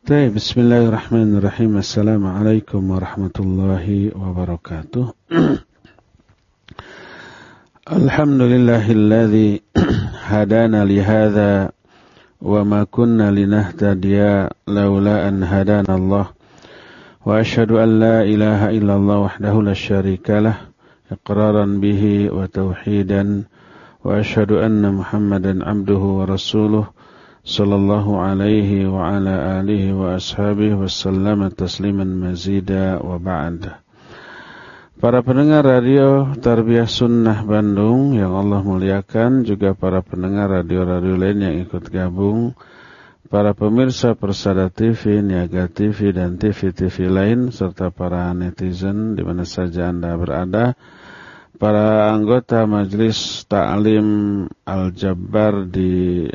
Baik, bismillahirrahmanirrahim. Assalamualaikum warahmatullahi wabarakatuh. Alhamdulillahilladzi hadana lihadza wa ma kunna linahtadiya laula an hadana Allah. Wa asyhadu an la ilaha illallah wahdahu la syarikalah iqraran bihi wa tauhidan wa asyhadu anna Muhammadan abduhu wa rasuluh sallallahu alaihi wa ala alihi wa ashabihi wa sallama tasliman mazida wa ba'd. Para pendengar radio Tarbiyah Sunnah Bandung yang Allah muliakan, juga para pendengar radio-radio lain yang ikut gabung, para pemirsa Persada TV, Niaga TV dan TV-TV lain, serta para netizen di mana saja Anda berada, para anggota Majelis Ta'lim Al-Jabbar di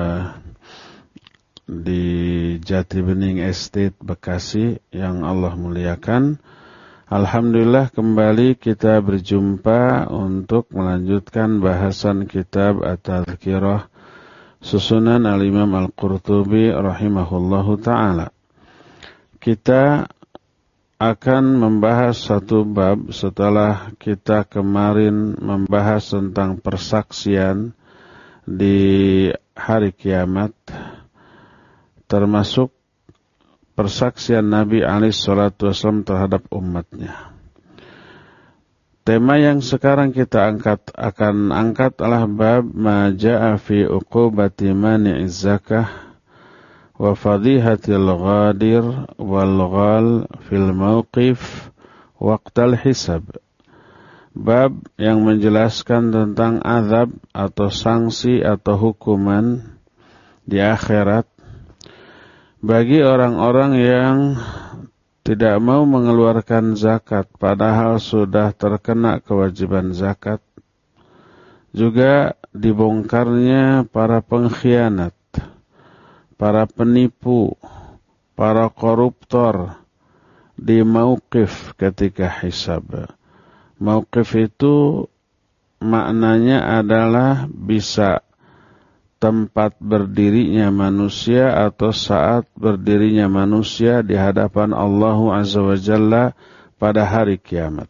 Jati Bening Estate Bekasi yang Allah muliakan. Alhamdulillah kembali kita berjumpa untuk melanjutkan bahasan kitab At-Tadhkirah susunan Al-Imam Al-Qurtubi rahimahullahu ta'ala. Kita akan membahas satu bab setelah kita kemarin membahas tentang persaksian di hari kiamat, termasuk persaksian Nabi SAW terhadap umatnya. Tema yang sekarang kita akan angkat adalah bab ma jaa fi uqubati mani'iz zakah wa fadhihatil ghadir wal ghal fil mauqif waqtal hisab. Bab yang menjelaskan tentang azab atau sanksi atau hukuman di akhirat bagi orang-orang yang tidak mau mengeluarkan zakat padahal sudah terkena kewajiban zakat. Juga dibongkarnya para pengkhianat, para penipu, para koruptor di mauqif ketika hisab. Mauqif itu maknanya adalah bisa tempat berdirinya manusia atau saat berdirinya manusia di hadapan Allah Azza wa Jalla pada hari kiamat.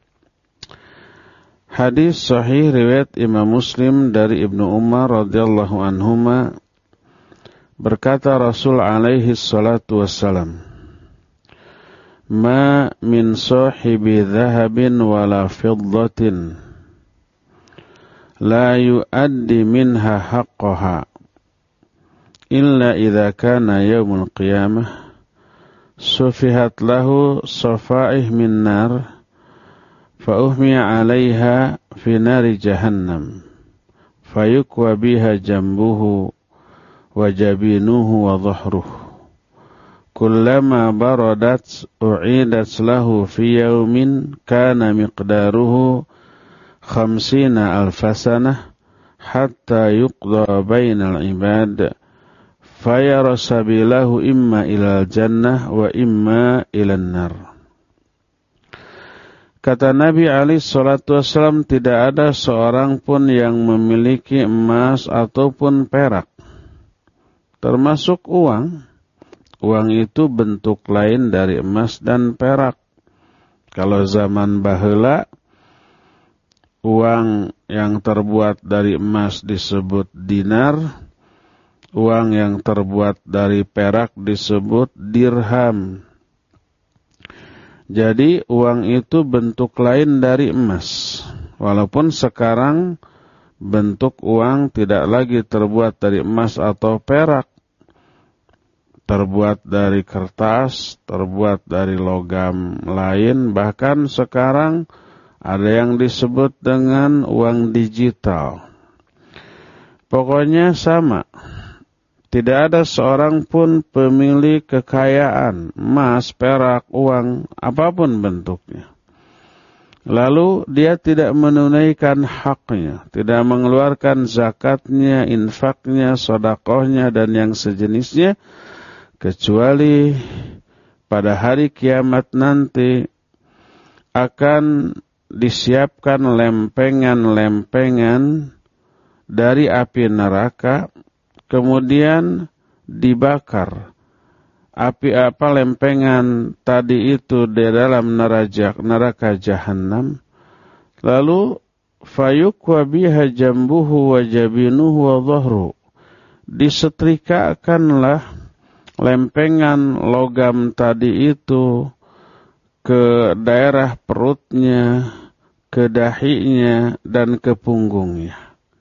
Hadis sahih riwayat Imam Muslim dari Ibnu Umar radhiyallahu anhuma, berkata Rasul alaihi salatu wassalam, ma min sahibi dhahabin wala fiddatin la yuaddi minha haqqaha illa idza kana yaumul qiyamah sufihat lahu safaih min nar fa uhmiya 'alaiha fi nari jahannam fayukwa biha jambuhu wa jabinuhu wa dhahruhu kullama baradat u'idat lahu fi yaumin kana miqdaruhu 50 alfasanah hatta yuqda bainal ibad fayara sabilahu imma ilal jannah wa imma ilan nar. Kata Nabi alaihi salatu wassalam, tidak ada seorang pun yang memiliki emas ataupun perak, termasuk uang. Uang itu bentuk lain dari emas dan perak. Kalau zaman baheula, uang yang terbuat dari emas disebut dinar, uang yang terbuat dari perak disebut dirham. Jadi uang itu bentuk lain dari emas. Walaupun sekarang bentuk uang tidak lagi terbuat dari emas atau perak, terbuat dari kertas, terbuat dari logam lain, bahkan sekarang ada yang disebut dengan uang digital. Pokoknya sama. Tidak ada seorang pun pemilik kekayaan, emas, perak, uang, apapun bentuknya. Lalu dia tidak menunaikan haknya, tidak mengeluarkan zakatnya, infaknya, sedekahnya dan yang sejenisnya, kecuali pada hari kiamat nanti akan disiapkan lempengan-lempengan dari api neraka, kemudian dibakar lempengan tadi itu di dalam neraka jahanam, lalu fayukwa biha jambuhu wa jabinuhu wa dhahru, disetrikakanlah lempengan logam tadi itu ke daerah perutnya, ke dahinya, dan ke punggungnya.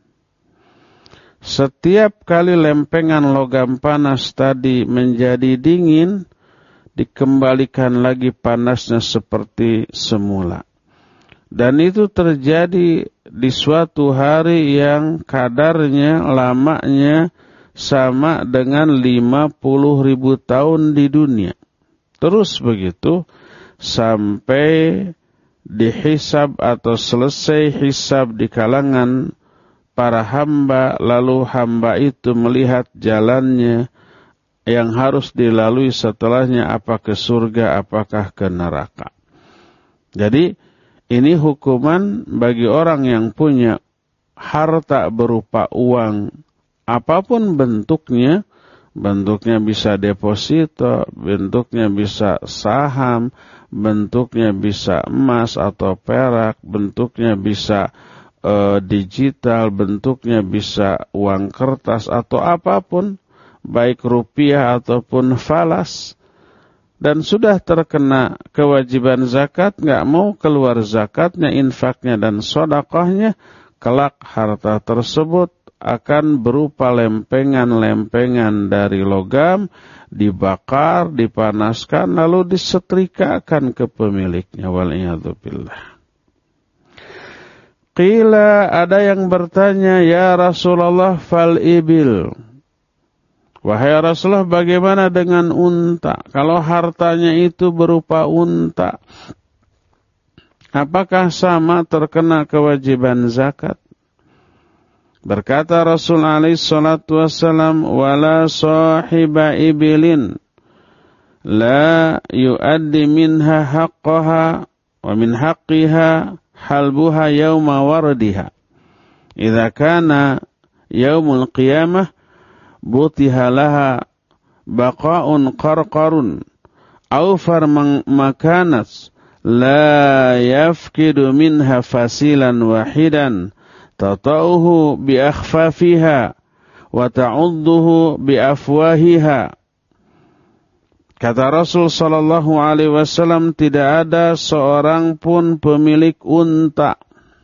Setiap kali lempengan logam panas tadi menjadi dingin, dikembalikan lagi panasnya seperti semula. Dan itu terjadi di suatu hari yang kadarnya, lamanya sama dengan 50.000 tahun di dunia. Terus begitu sampai dihisab atau selesai hisab di kalangan para hamba, lalu hamba itu melihat jalannya yang harus dilalui setelahnya, apa ke surga, apakah ke neraka. Jadi ini hukuman bagi orang yang punya harta berupa uang, apapun bentuknya bisa deposito, bentuknya bisa saham, bentuknya bisa emas atau perak, bentuknya bisa digital, bentuknya bisa uang kertas atau apapun, baik rupiah ataupun falas, dan sudah terkena kewajiban zakat, nggak mau keluar zakatnya, infaknya dan sedekahnya, kelak harta tersebut akan berupa lempengan-lempengan dari logam, dibakar, dipanaskan, lalu disetrikakan ke pemiliknya. Wal'iyadzubillah. Qila, ada yang bertanya, ya Rasulullah, fal ibil. Wahai Rasulullah, bagaimana dengan unta? Kalau hartanya itu berupa unta, apakah sama terkena kewajiban zakat? Berkata Rasul alaihi salatu wassalam, wala sahiba ibilin la yuaddi minha haqqaha wa min haqqiha halbuha yawma wardiha. Idza kana yaumul qiyamah butiha laha baqa'un qarqarun awfar makanat la yafkidu minha fasilan wahidan tata'uhu bi akhfafiha wa ta'udduhu bi afwahiha. Kata Rasul sallallahu alaihi wasallam, tidak ada seorang pun pemilik unta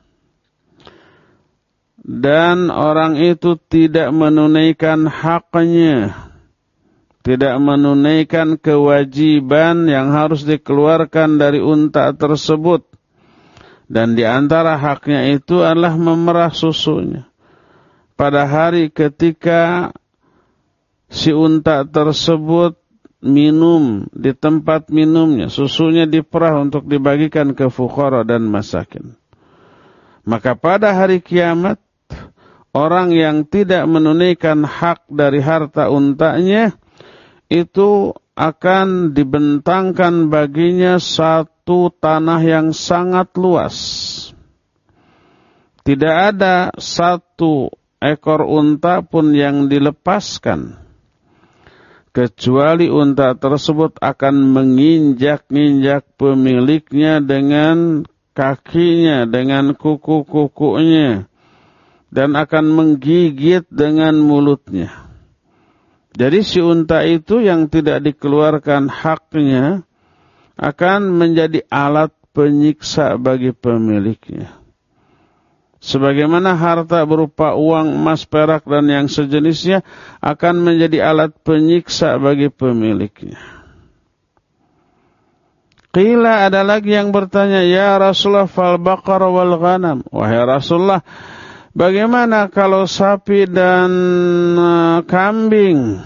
dan orang itu tidak menunaikan haknya, tidak menunaikan kewajiban yang harus dikeluarkan dari unta tersebut. Dan di antara haknya itu adalah memerah susunya. Pada hari ketika si unta tersebut minum di tempat minumnya, susunya diperah untuk dibagikan ke fuqara dan masakin. Maka pada hari kiamat, orang yang tidak menunaikan hak dari harta untanya, itu akan dibentangkan baginya satu tanah yang sangat luas. Tidak ada satu ekor unta pun yang dilepaskan, kecuali unta tersebut akan menginjak-injak pemiliknya dengan kakinya, dengan kuku-kukunya, dan akan menggigit dengan mulutnya. Jadi si unta itu yang tidak dikeluarkan haknya akan menjadi alat penyiksa bagi pemiliknya. Sebagaimana harta berupa uang, emas, perak, dan yang sejenisnya akan menjadi alat penyiksa bagi pemiliknya. Qila, ada lagi yang bertanya, ya Rasulullah, fal baqar wal ghanam. Wahai Rasulullah, bagaimana kalau sapi dan kambing?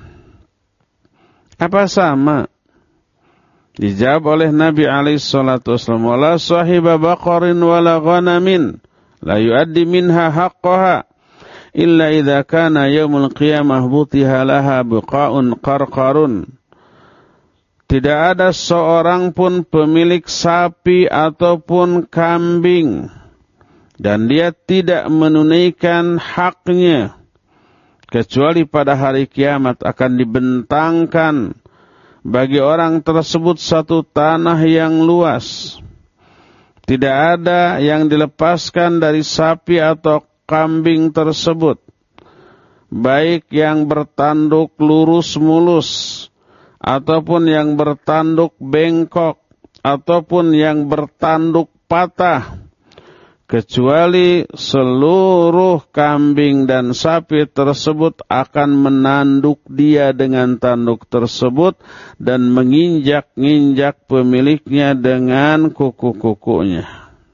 Apa sama? Dijawab oleh Nabi alaihissalam, wala sahiba baqarin wala ghanamin la yuaddi minha haqqaha illa idza kana yaumul qiyamah butiha laha biqa'un qarqarun. Tidak ada seorang pun pemilik sapi ataupun kambing dan dia tidak menunaikan haknya, kecuali pada hari kiamat akan dibentangkan bagi orang tersebut satu tanah yang luas. Tidak ada yang dilepaskan dari sapi atau kambing tersebut, baik yang bertanduk lurus mulus, ataupun yang bertanduk bengkok, ataupun yang bertanduk patah, kecuali seluruh kambing dan sapi tersebut akan menanduk dia dengan tanduk tersebut dan menginjak-injak pemiliknya dengan kuku-kukunya.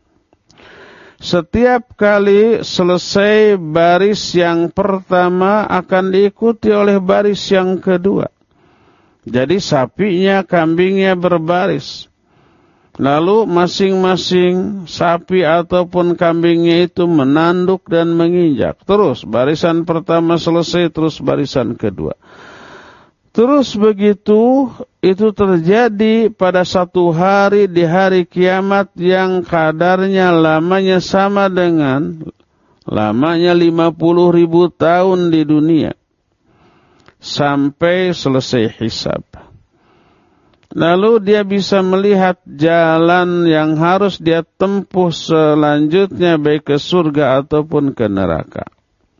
Setiap kali selesai baris yang pertama akan diikuti oleh baris yang kedua. Jadi sapinya, kambingnya berbaris. Lalu masing-masing sapi ataupun kambingnya itu menanduk dan menginjak. Terus barisan pertama selesai, terus barisan kedua. Terus begitu itu terjadi pada satu hari di hari kiamat yang kadarnya lamanya sama dengan lamanya 50.000 tahun di dunia. Sampai selesai hisab. Lalu dia bisa melihat jalan yang harus dia tempuh selanjutnya, baik ke surga ataupun ke neraka.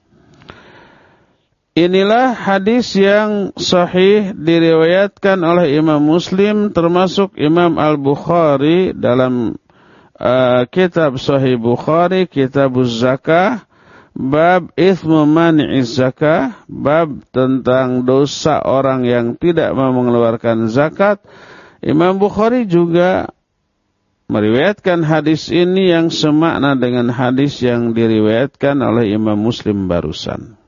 Inilah hadis yang sahih diriwayatkan oleh Imam Muslim, termasuk Imam Al-Bukhari dalam kitab Sahih Bukhari, Kitabuz Zakah, bab itsmu mani'iz zakah, bab tentang dosa orang yang tidak mau mengeluarkan zakat. Imam Bukhari juga meriwayatkan hadis ini yang semakna dengan hadis yang diriwayatkan oleh Imam Muslim barusan.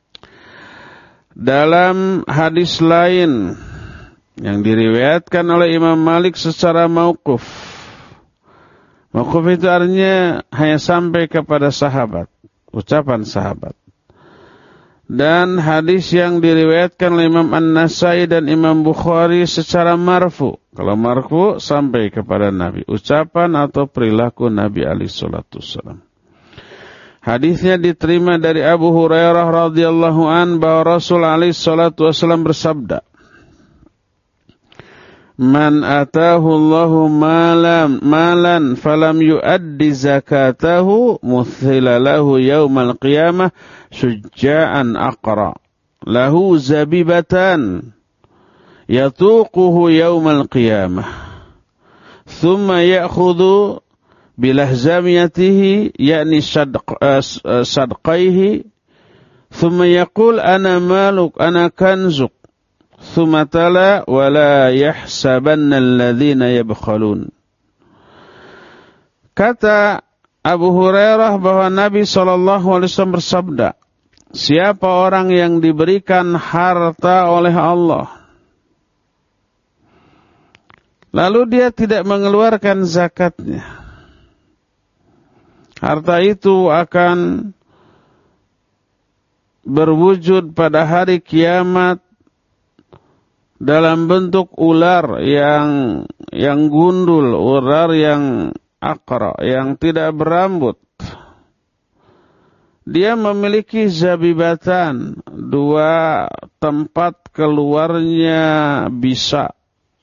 Dalam hadis lain yang diriwayatkan oleh Imam Malik secara mauquf. Mauquf itu artinya hanya sampai kepada sahabat, ucapan sahabat. Dan hadis yang diriwayatkan oleh Imam An-Nasai dan Imam Bukhari secara marfu. Kalau marfu sampai kepada Nabi, ucapan atau perilaku Nabi alaihi salatu wasallam. Hadisnya diterima dari Abu Hurairah radhiyallahu an bahwa Rasul alaihi salatu wasallam bersabda, "Man atahu Allahu malan falam yuaddi zakatahu muthila lahu yaumal qiyamah syujja'an aqra lahu zabibatan yatuquhu yaumal qiyamah thumma ya'khudhu bilahzamiyatihi yakni sadqaihi thumma yaqul ana maluk ana kanzuk thumma tala wala yahsabanna alladhina yabkhalun." Kata Abu Hurairah bahwa Nabi SAW bersabda, siapa orang yang diberikan harta oleh Allah, lalu dia tidak mengeluarkan zakatnya, harta itu akan berwujud pada hari kiamat dalam bentuk ular yang gundul, ular yang aqra, yang tidak berambut. Dia memiliki zabibatan, dua tempat keluarnya bisa,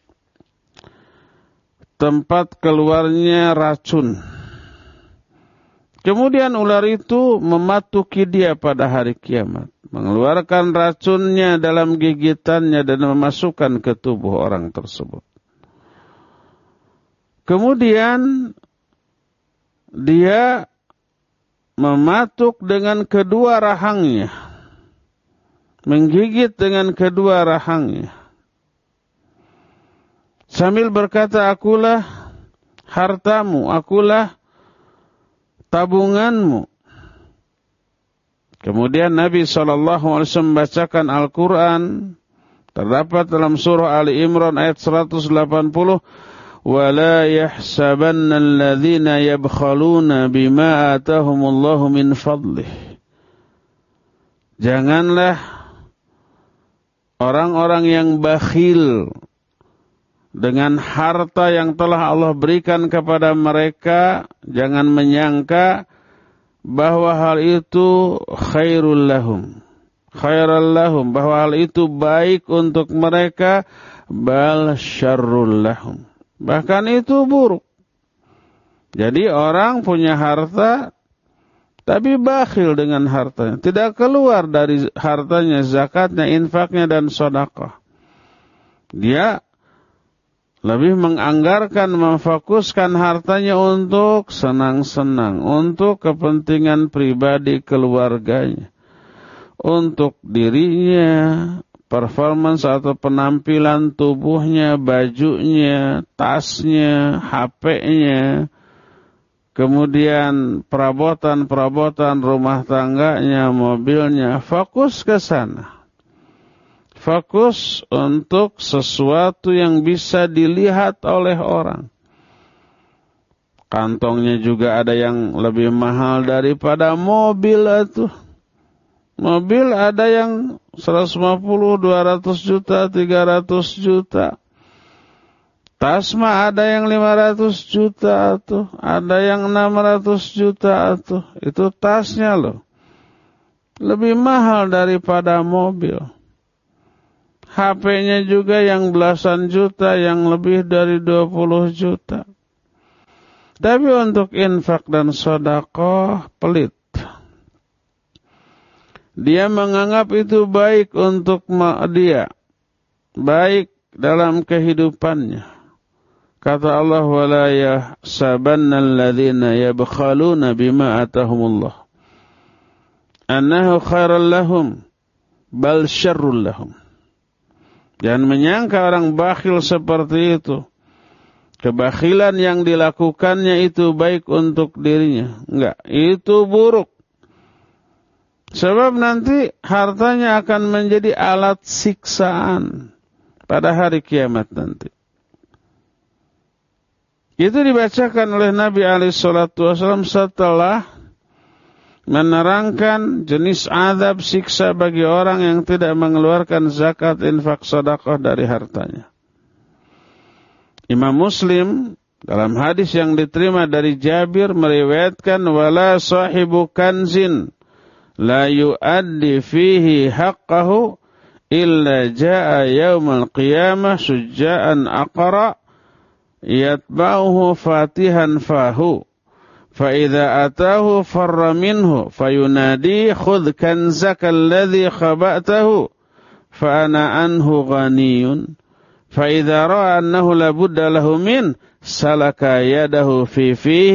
tempat keluarnya racun. Kemudian ular itu mematuki dia pada hari kiamat, mengeluarkan racunnya dalam gigitannya dan memasukkan ke tubuh orang tersebut. Kemudian dia mematuk dengan kedua rahangnya, menggigit dengan kedua rahangnya, sambil berkata, akulah hartamu, akulah tabunganmu. Kemudian Nabi SAW membacakan Al-Quran, terdapat dalam surah Ali Imran ayat 180, وَلَا يَحْسَبَنَّ الَّذِينَ يَبْخَلُونَ بِمَا آتَاهُمُ اللَّهُ مِنْ فَضْلِهِ. Janganlah orang-orang yang bakhil dengan harta yang telah Allah berikan kepada mereka, jangan menyangka bahwa hal itu khairal lahum, bahwa hal itu baik untuk mereka, bal syarrul lahum. Bahkan itu buruk. Jadi orang punya harta tapi bakhil dengan hartanya, tidak keluar dari hartanya zakatnya, infaknya dan sedekah. Dia lebih menganggarkan, memfokuskan hartanya untuk senang-senang, untuk kepentingan pribadi keluarganya, untuk dirinya, performance atau penampilan tubuhnya, bajunya, tasnya, HP-nya, kemudian perabotan-perabotan rumah tangganya, mobilnya, fokus ke sana. Fokus untuk sesuatu yang bisa dilihat oleh orang. Kantongnya juga ada yang lebih mahal daripada mobil itu. Mobil ada yang 150, 200 juta, 300 juta. Tas mah ada yang 500 juta tuh, ada yang 600 juta tuh. Itu tasnya loh. Lebih mahal daripada mobil. HP-nya juga yang belasan juta, yang lebih dari 20 juta. Tapi untuk infak dan sedekah pelit. Dia menganggap itu baik untuk dia. Baik dalam kehidupannya. Kata Allah, وَلَا يَحْسَبَنَّ الَّذِينَ يَبْخَلُونَ بِمَا آتَاهُمُ اللَّهُ أَنَّهُ خَيْرٌ لَهُمْ بَلْ شَرٌّ لَهُمْ. Jangan menyangka orang bakhil seperti itu. Kebakhilan yang dilakukannya itu baik untuk dirinya. Enggak, itu buruk. Sebab nanti hartanya akan menjadi alat siksaan pada hari kiamat nanti. Itu dibacakan oleh Nabi SAW setelah menerangkan jenis azab siksa bagi orang yang tidak mengeluarkan zakat, infak, sedekah dari hartanya. Imam Muslim dalam hadis yang diterima dari Jabir meriwayatkan, wala sahibu kanzin la yuaddi fihi haqqahu illa jaa yaumal qiyamah sujja'an aqra yatba'uhu fatihan fahu. فإذا أتاه فر منه فينادي خذ كنزك الذي خبأته فأنا عنه غني فإذا رأى أنه لابد له منه سلك يده في فيه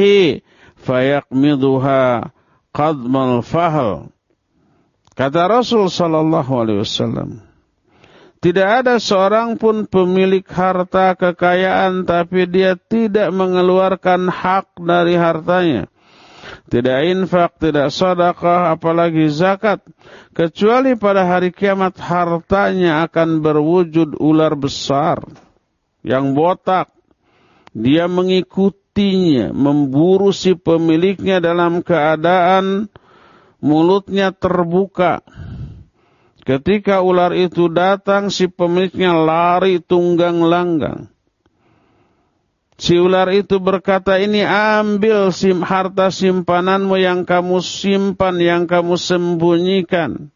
فيقمضها قضم الفهل. Kata Rasul sallallahu alaihi wasallam, tidak ada seorang pun pemilik harta kekayaan tapi dia tidak mengeluarkan hak dari hartanya. Tidak infak, tidak sedekah, apalagi zakat. Kecuali pada hari kiamat hartanya akan berwujud ular besar yang botak. Dia mengikutinya, memburu si pemiliknya dalam keadaan mulutnya terbuka. Ketika ular itu datang, si pemiliknya lari tunggang langgang. Si ular itu berkata, ini ambil harta simpananmu yang kamu simpan, yang kamu sembunyikan.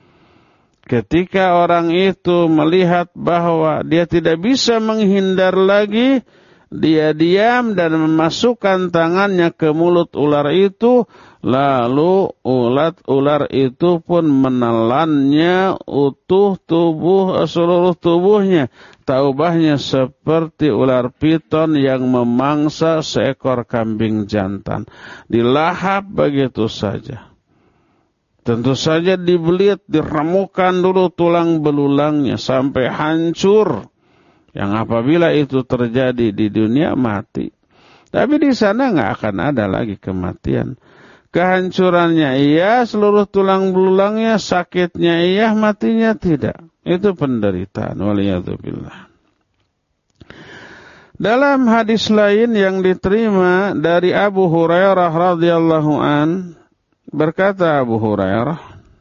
Ketika orang itu melihat bahwa dia tidak bisa menghindar lagi, dia diam dan memasukkan tangannya ke mulut ular itu. Lalu ular itu pun menelannya utuh seluruh tubuhnya. Taubahnya seperti ular piton yang memangsa seekor kambing jantan. Dilahap begitu saja. Tentu saja dibelit, diremukan dulu tulang belulangnya sampai hancur. Yang apabila itu terjadi di dunia mati. Tapi di sana nggak akan ada lagi kematian. Kehancurannya iya, seluruh tulang belulangnya, sakitnya iya, matinya tidak. Itu penderitaan. Waliyadzubillah. Dalam hadis lain yang diterima dari Abu Hurairah radhiyallahu an, berkata Abu Hurairah,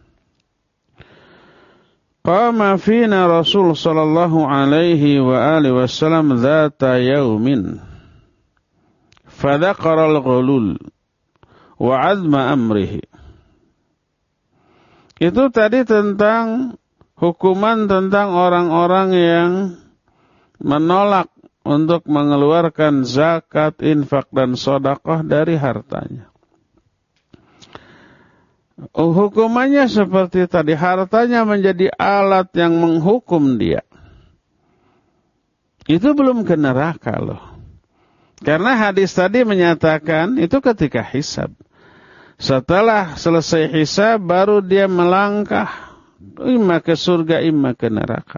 qama fina Rasul sallallahu alaihi wa alihi wasallam dzata yaumin fadzakara al-ghulul wa azma amrihi. Itu tadi tentang hukuman tentang orang-orang yang menolak untuk mengeluarkan zakat, infak, dan sedekah dari hartanya. Hukumannya seperti tadi, hartanya menjadi alat yang menghukum dia. Itu belum ke neraka loh. Karena hadis tadi menyatakan itu ketika hisab. Setelah selesai hisab baru dia melangkah imma ke surga, imma ke neraka.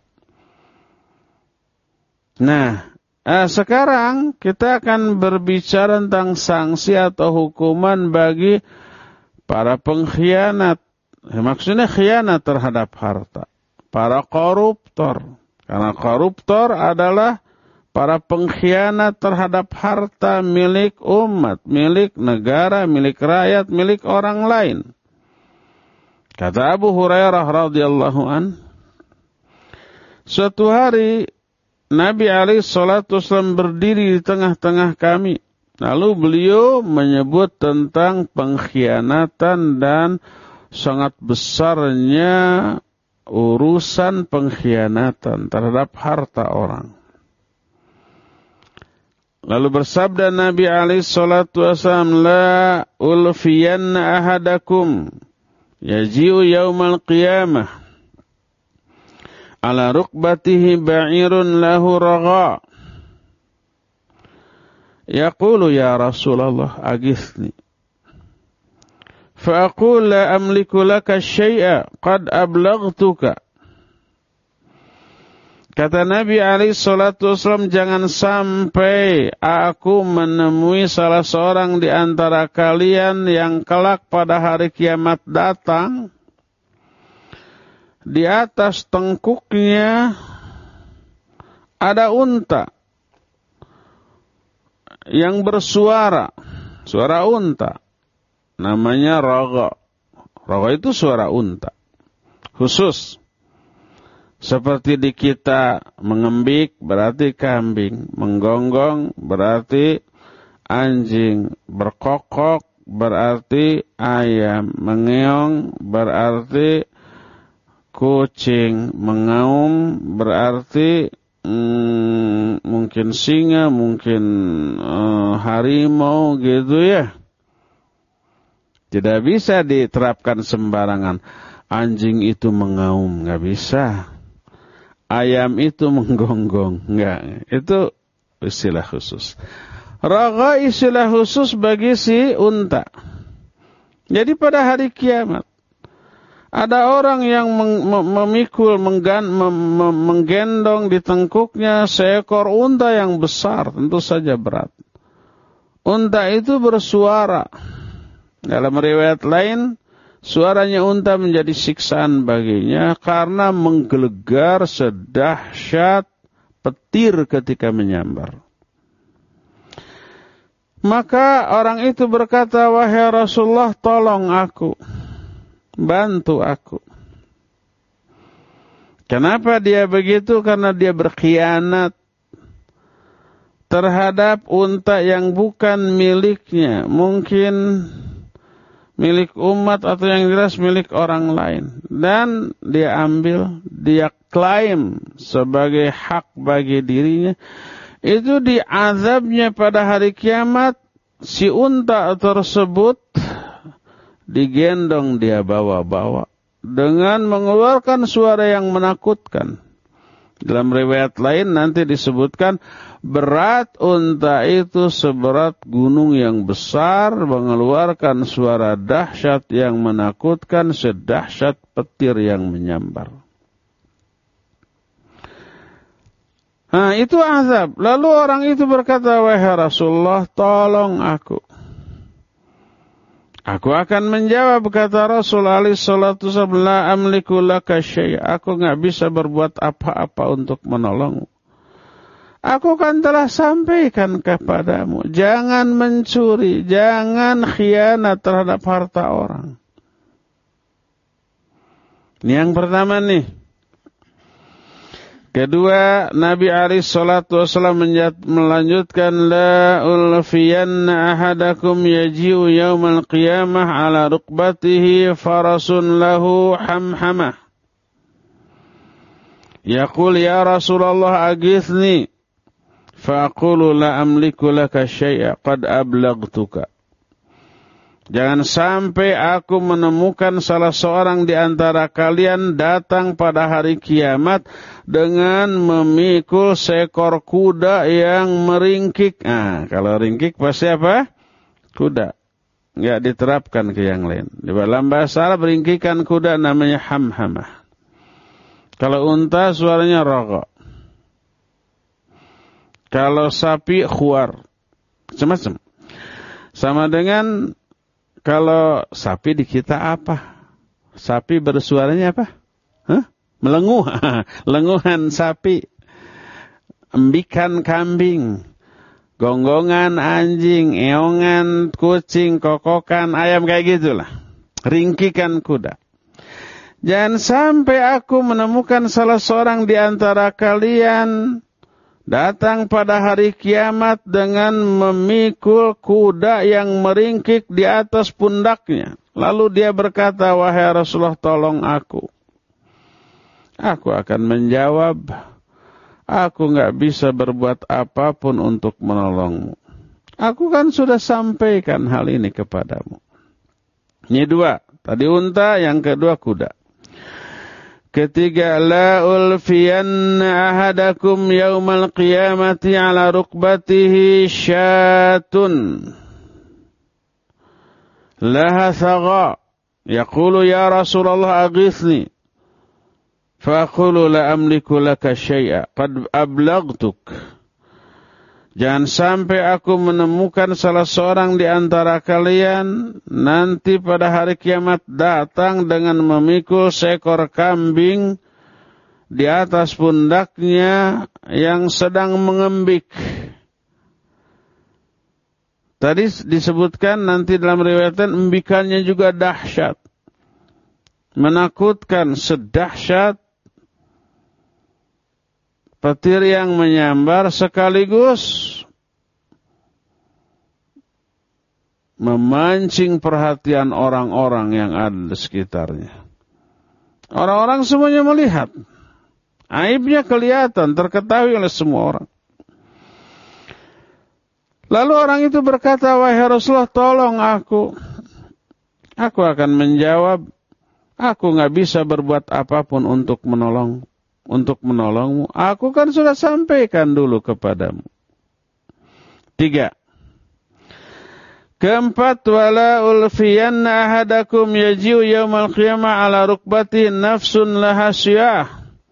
Nah, sekarang kita akan berbicara tentang sanksi atau hukuman bagi para pengkhianat. Maksudnya khianat terhadap harta. Para koruptor. Karena koruptor adalah para pengkhianat terhadap harta milik umat, milik negara, milik rakyat, milik orang lain. Kata Abu Hurairah radhiyallahu an, suatu hari Nabi SAW berdiri di tengah-tengah kami. Lalu beliau menyebut tentang pengkhianatan dan sangat besarnya urusan pengkhianatan terhadap harta orang. Lalu bersabda Nabi SAW, la ulfiyanna ahadakum yaji'u yaumal qiyamah ala rukbatihi ba'irun lahu ragha. Yaqulu ya Rasulullah aghithni. Fa'aqul la amliku laka syai'a qad ablaghtuka. Kata Nabi SAW, jangan sampai aku menemui salah seorang di antara kalian yang kelak pada hari kiamat datang. Di atas tengkuknya ada unta yang bersuara, suara unta. Namanya ragha. Ragha itu suara unta. Khusus. Seperti di kita mengembik berarti kambing, menggonggong berarti anjing, berkokok berarti ayam, mengeong berarti kucing, mengaum berarti mungkin singa, mungkin harimau gitu ya. Tidak bisa diterapkan sembarangan. Anjing itu mengaum, nggak bisa. Ayam itu menggonggong, enggak. Itu istilah khusus. Ragha istilah khusus bagi si unta. Jadi pada hari kiamat ada orang yang memikul, menggendong di tengkuknya seekor unta yang besar, tentu saja berat. Unta itu bersuara. Dalam riwayat lain, suaranya unta menjadi siksaan baginya karena menggelegar sedahsyat petir ketika menyambar. Maka orang itu berkata, wahai Rasulullah, tolong aku, bantu aku. Kenapa dia begitu? Karena dia berkhianat terhadap unta yang bukan miliknya. Mungkin milik umat atau yang jelas milik orang lain. Dan dia ambil, dia klaim sebagai hak bagi dirinya. Itu diazabnya pada hari kiamat, si unta tersebut digendong dia bawa-bawa dengan mengeluarkan suara yang menakutkan. Dalam riwayat lain nanti disebutkan berat unta itu seberat gunung yang besar, mengeluarkan suara dahsyat yang menakutkan, sedahsyat petir yang menyambar. Nah, itu azab. Lalu orang itu berkata, wahai Rasulullah, tolong aku. Aku akan menjawab, kata Rasul alaihi salatu wasallam, la amliku laka syai'. Aku enggak bisa berbuat apa-apa untuk menolongmu. Aku kan telah sampaikan kepadamu, jangan mencuri, jangan khianat terhadap harta orang. Ini yang pertama nih. Kedua, Nabi alaihi salatu wasallam melanjutkan, la ulfiyanna ahadakum yaji'u yaumal qiyamah ala rukbatihi farasun lahu hamhamah yaqul ya Rasulullah aghithni fa aqulu la amliku laka syai'a qad ablaghtuka. Jangan sampai aku menemukan salah seorang di antara kalian datang pada hari kiamat dengan memikul seekor kuda yang meringkik. Nah, kalau ringkik pasti apa? Kuda. Enggak diterapkan ke yang lain. Di dalam bahasa Arab ringkikan kuda namanya hamhamah. Kalau unta suaranya raga. Kalau sapi khuar. Macam-macam. Sama dengan kalau sapi di kita apa? Sapi bersuaranya apa? Melenguh. Lenguhan sapi. Embikan kambing. Gonggongan anjing. Eongan kucing. Kokokan ayam. Kayak gitulah. Ringkikan kuda. Jangan sampai aku menemukan salah seorang di antara kalian datang pada hari kiamat dengan memikul kuda yang meringkik di atas pundaknya. Lalu dia berkata, wahai Rasulullah, tolong aku. Aku akan menjawab, aku enggak bisa berbuat apapun untuk menolongmu. Aku kan sudah sampaikan hal ini kepadamu. Ini dua. Tadi unta, yang kedua kuda. Ketiga, la ulfiyanna ahadakum yaumal qiyamati ala rukbatihi syatun laha thaga yaqulu ya Rasulullah aghithni fa aqulu la amliku laka syai'a qad ablaghtuk. Jangan sampai aku menemukan salah seorang di antara kalian nanti pada hari kiamat datang dengan memikul seekor kambing di atas pundaknya yang sedang mengembik. Tadi disebutkan nanti dalam riwayatan embikannya juga dahsyat. Menakutkan, sedahsyat petir yang menyambar sekaligus memancing perhatian orang-orang yang ada di sekitarnya. Orang-orang semuanya melihat. Aibnya kelihatan, terketahui oleh semua orang. Lalu orang itu berkata, wahai Rasulullah, tolong aku. Aku akan menjawab, aku enggak bisa berbuat apapun untuk menolongmu. Aku kan sudah sampaikan dulu kepadamu. 3. Keempat, wala ulfiyanna ahadakum yaji'u yaumal qiyamah ala rukbati nafsun laha syiyah.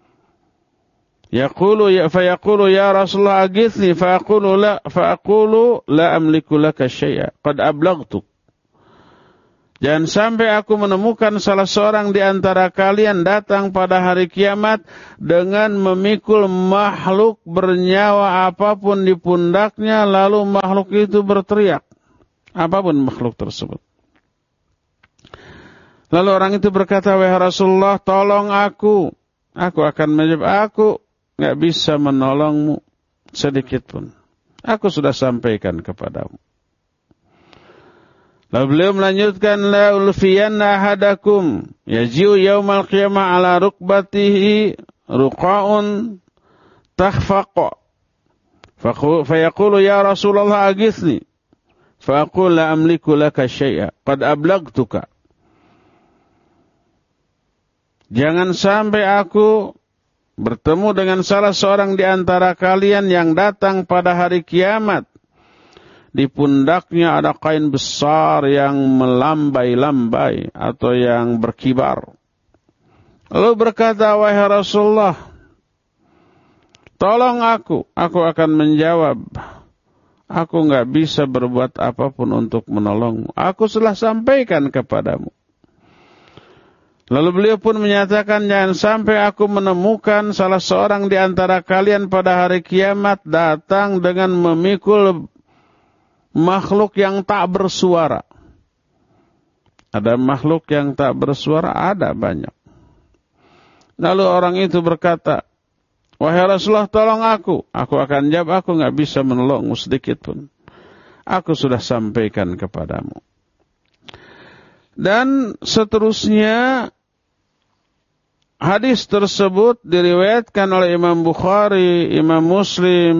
Fayaqulu ya Rasulullah aghithni fa aqulu la amliku laka syai'a qad ablaghtuk. Jangan sampai aku menemukan salah seorang di antara kalian datang pada hari kiamat dengan memikul makhluk bernyawa apapun di pundaknya, lalu makhluk itu berteriak. Apapun makhluk tersebut. Lalu orang itu berkata, wahai Rasulullah, tolong aku. Aku akan menjawab, aku enggak bisa menolongmu sedikit pun. Aku sudah sampaikan kepadamu. Lalu beliau melanjutkan, la ulfiyanna ahadakum yaji'u yaumal qiyamah ala rukbatihi ruqa'un takhfaqa. Fayaqulu ya Rasulullah aghithni. Faqul la amliku laka syai'a qad ablaghtuka. Jangan sampai aku bertemu dengan salah seorang di antara kalian yang datang pada hari kiamat. Di pundaknya ada kain besar yang melambai-lambai atau yang berkibar. Lalu berkata, wahai Rasulullah, tolong aku akan menjawab. Aku enggak bisa berbuat apapun untuk menolongmu. Aku sudah sampaikan kepadamu. Lalu beliau pun menyatakan, jangan sampai aku menemukan salah seorang di antara kalian pada hari kiamat datang dengan memikul makhluk yang tak bersuara. Ada makhluk yang tak bersuara, ada banyak. Lalu orang itu berkata, wahai Rasulullah, tolong aku. Aku akan jawab, aku enggak bisa menolongmu sedikit pun. Aku sudah sampaikan kepadamu. Dan seterusnya, hadis tersebut diriwayatkan oleh Imam Bukhari, Imam Muslim,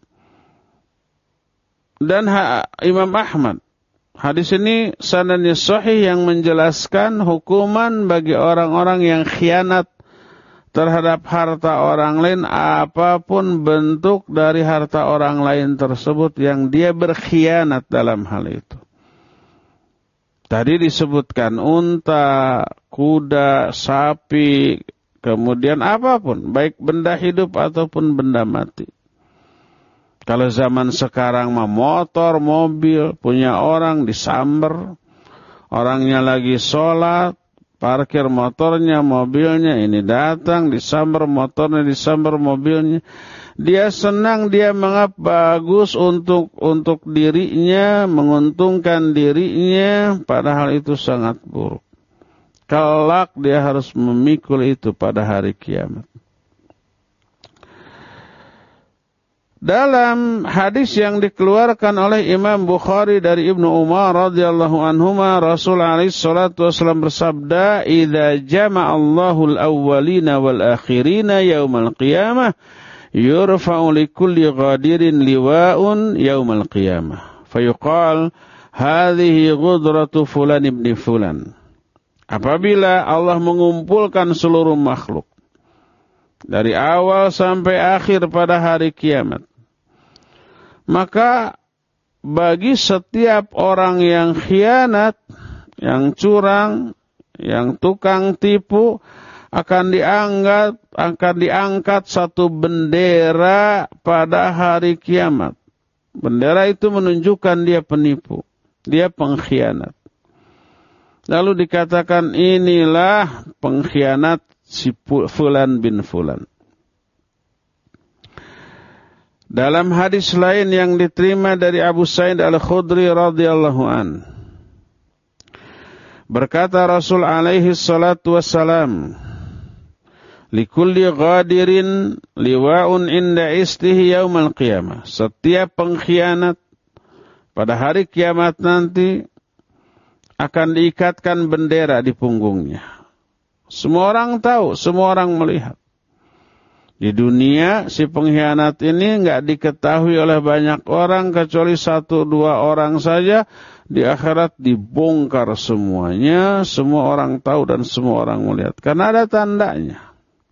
dan Imam Ahmad. Hadis ini sanadnya sahih yang menjelaskan hukuman bagi orang-orang yang khianat terhadap harta orang lain, apapun bentuk dari harta orang lain tersebut yang dia berkhianat dalam hal itu. Tadi disebutkan unta, kuda, sapi, kemudian apapun, baik benda hidup ataupun benda mati. Kalau zaman sekarang mah motor, mobil, punya orang disamber, orangnya lagi sholat, parkir motornya, mobilnya, ini datang, disamber motornya, disamber mobilnya. Dia senang, dia menganggap bagus untuk dirinya, menguntungkan dirinya, padahal itu sangat buruk. Kelak dia harus memikul itu pada hari kiamat. Dalam hadis yang dikeluarkan oleh Imam Bukhari dari Ibnu Umar radhiyallahu anhuma, Rasul alaihi salatu wasallam bersabda, "Idza jama'a Allahul awwalina wal akhirina yaumal qiyamah, yurfa'u likulli ghadirin liwa'un yaumal qiyamah. Fayuqal, hadhihi ghudratu fulan ibni fulan." Apabila Allah mengumpulkan seluruh makhluk dari awal sampai akhir pada hari kiamat, maka bagi setiap orang yang khianat, yang curang, yang tukang tipu, akan diangkat satu bendera pada hari kiamat. Bendera itu menunjukkan dia penipu, dia pengkhianat. Lalu dikatakan, inilah pengkhianat si Fulan bin Fulan. Dalam hadis lain yang diterima dari Abu Sa'id Al-Khudri radhiyallahu an, berkata Rasul alaihi salatu wassalam, "Likulli ghadirin liwa'un inda istihi yaumal qiyamah." Setiap pengkhianat pada hari kiamat nanti akan diikatkan bendera di punggungnya. Semua orang tahu, semua orang melihat. Di dunia si pengkhianat ini enggak diketahui oleh banyak orang kecuali 1-2 orang saja. Di akhirat dibongkar semuanya, semua orang tahu dan semua orang melihat. Karena ada tandanya.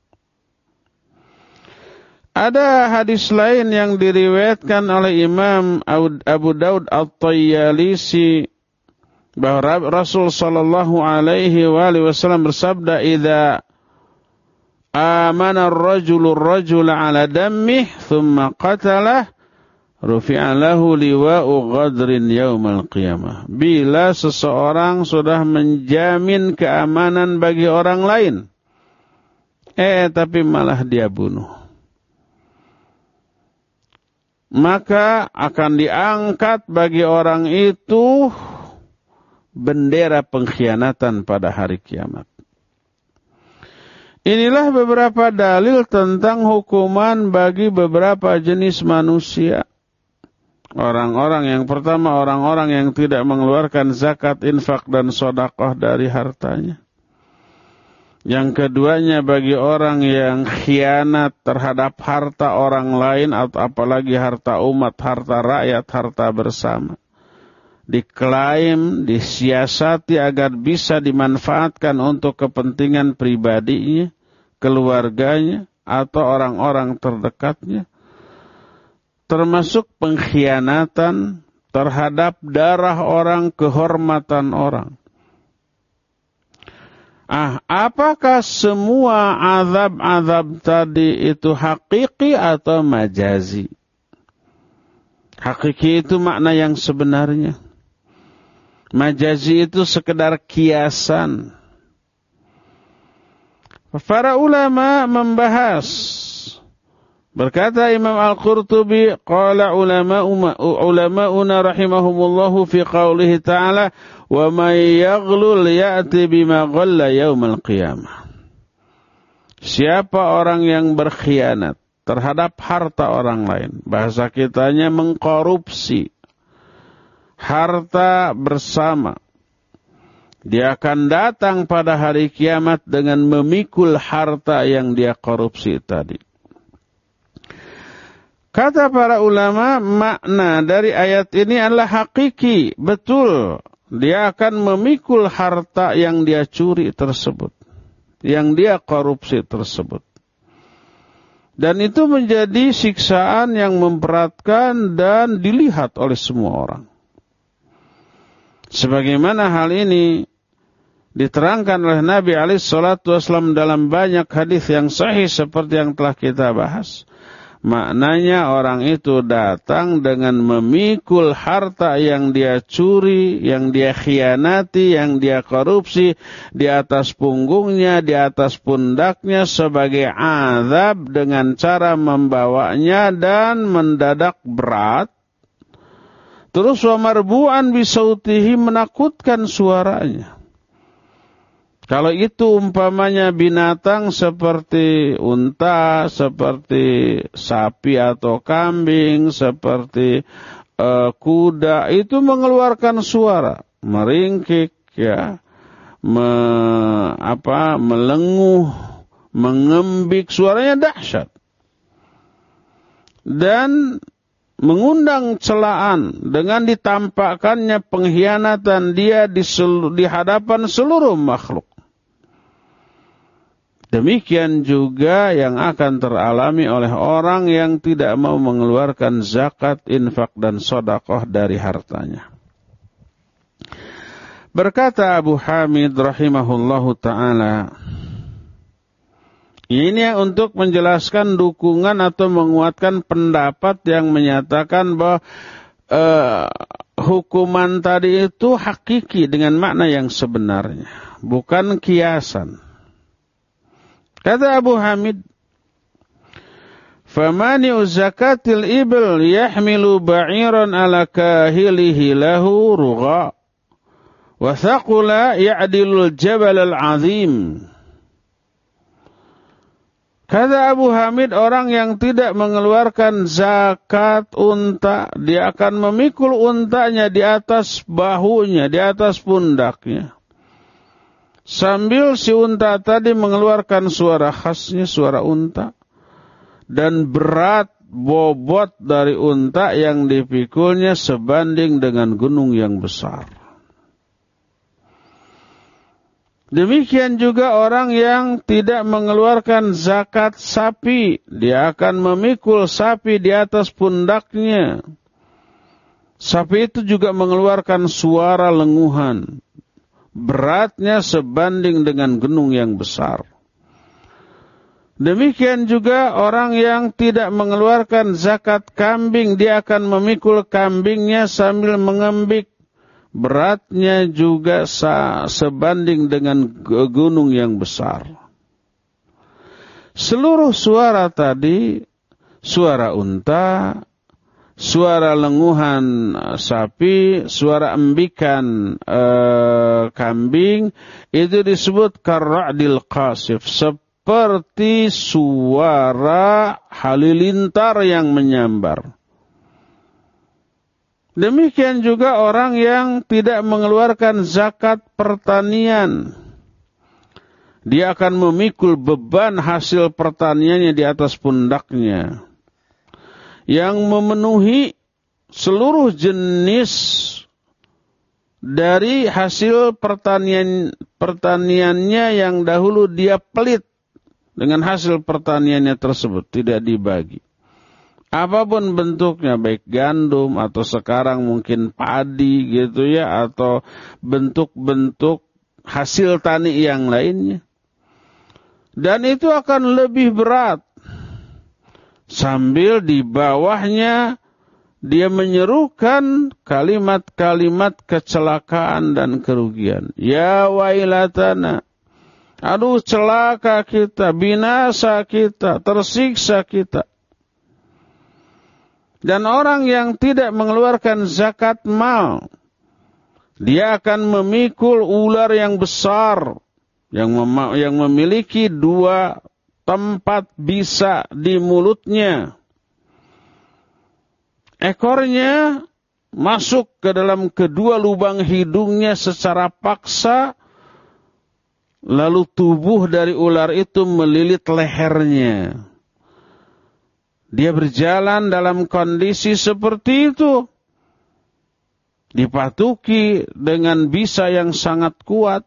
Ada hadis lain yang diriwayatkan oleh Imam Abu Daud At-Tayyalisi bahwa Rasul sallallahu alaihi wasallam bersabda, "Idza amana ar-rajulu ar-rajula 'ala dammih thumma qatalah rufi'a lahu liwa'u ghadrin yaumal qiyamah." Bila seseorang sudah menjamin keamanan bagi orang lain, tapi malah dia bunuh, maka akan diangkat bagi orang itu bendera pengkhianatan pada hari kiamat. Inilah beberapa dalil tentang hukuman bagi beberapa jenis manusia. Orang-orang yang pertama, orang-orang yang tidak mengeluarkan zakat, infak, dan sedekah dari hartanya. Yang keduanya bagi orang yang khianat terhadap harta orang lain, atau apalagi harta umat, harta rakyat, harta bersama. Diklaim, disiasati agar bisa dimanfaatkan untuk kepentingan pribadinya, keluarganya, atau orang-orang terdekatnya. Termasuk pengkhianatan terhadap darah orang, kehormatan orang. Apakah semua azab-azab tadi itu hakiki atau majazi? Hakiki itu makna yang sebenarnya. Majazi itu sekedar kiasan. Para ulama membahas. Berkata Imam Al-Qurtubi, qala ulama'una rahimahumullahu fi qawlihi ta'ala, wa man yaghlul ya'ti bima ghalla yaumal qiyamah. Siapa orang yang berkhianat terhadap harta orang lain, bahasa kitanya mengkorupsi harta bersama, Dia akan datang pada hari kiamat dengan memikul harta yang dia korupsi tadi. Kata para ulama, makna dari ayat ini adalah hakiki, betul. Dia akan memikul harta yang dia curi tersebut, yang dia korupsi tersebut. Dan itu menjadi siksaan yang memberatkan dan dilihat oleh semua orang. Sebagaimana hal ini diterangkan oleh Nabi SAW dalam banyak hadis yang sahih seperti yang telah kita bahas. Maknanya orang itu datang dengan memikul harta yang dia curi, yang dia khianati, yang dia korupsi di atas punggungnya, di atas pundaknya sebagai azab dengan cara membawanya dan mendadak berat. Terus wa marbu'an bisautihi, menakutkan suaranya. Kalau itu umpamanya binatang seperti unta, seperti sapi atau kambing, seperti kuda, itu mengeluarkan suara, meringkik, ya, melenguh, mengembik, suaranya dahsyat. Dan mengundang celaan dengan ditampakkannya pengkhianatan dia di hadapan seluruh makhluk. Demikian juga yang akan teralami oleh orang yang tidak mau mengeluarkan zakat, infak, dan sedekah dari hartanya. Berkata Abu Hamid rahimahullahu ta'ala, ini untuk menjelaskan dukungan atau menguatkan pendapat yang menyatakan bahwa hukuman tadi itu hakiki dengan makna yang sebenarnya, bukan kiasan. Kata Abu Hamid, famani'u zakatil ibil yahmilu ba'iran ala kahilihi lahu rugha wa thaqula ya'dilul jabal al-azim. Kata Abu Hamid, orang yang tidak mengeluarkan zakat unta, dia akan memikul untanya di atas bahunya, di atas pundaknya. Sambil si unta tadi mengeluarkan suara khasnya, suara unta. Dan berat bobot dari unta yang dipikulnya sebanding dengan gunung yang besar. Demikian juga orang yang tidak mengeluarkan zakat sapi. Dia akan memikul sapi di atas pundaknya. Sapi itu juga mengeluarkan suara lenguhan. Beratnya sebanding dengan gunung yang besar. Demikian juga orang yang tidak mengeluarkan zakat kambing, dia akan memikul kambingnya sambil mengembik. Beratnya juga sebanding dengan gunung yang besar. Seluruh suara tadi, suara unta, suara lenguhan sapi, suara embikan kambing, itu disebut karra'dil qasif, seperti suara halilintar yang menyambar. Demikian juga orang yang tidak mengeluarkan zakat pertanian. Dia akan memikul beban hasil pertaniannya di atas pundaknya, yang memenuhi seluruh jenis dari hasil pertaniannya yang dahulu dia pelit dengan hasil pertaniannya tersebut, tidak dibagi. Apapun bentuknya, baik gandum atau sekarang mungkin padi gitu ya, atau bentuk-bentuk hasil tani yang lainnya. Dan itu akan lebih berat. Sambil di bawahnya dia menyerukan kalimat-kalimat kecelakaan dan kerugian. Ya wailatana. Aduh, celaka kita, binasa kita, tersiksa kita. Dan orang yang tidak mengeluarkan zakat mal, dia akan memikul ular yang besar, yang memiliki 2 tempat bisa di mulutnya. Ekornya masuk ke dalam kedua lubang hidungnya secara paksa, lalu tubuh dari ular itu melilit lehernya. Dia berjalan dalam kondisi seperti itu, dipatuki dengan bisa yang sangat kuat,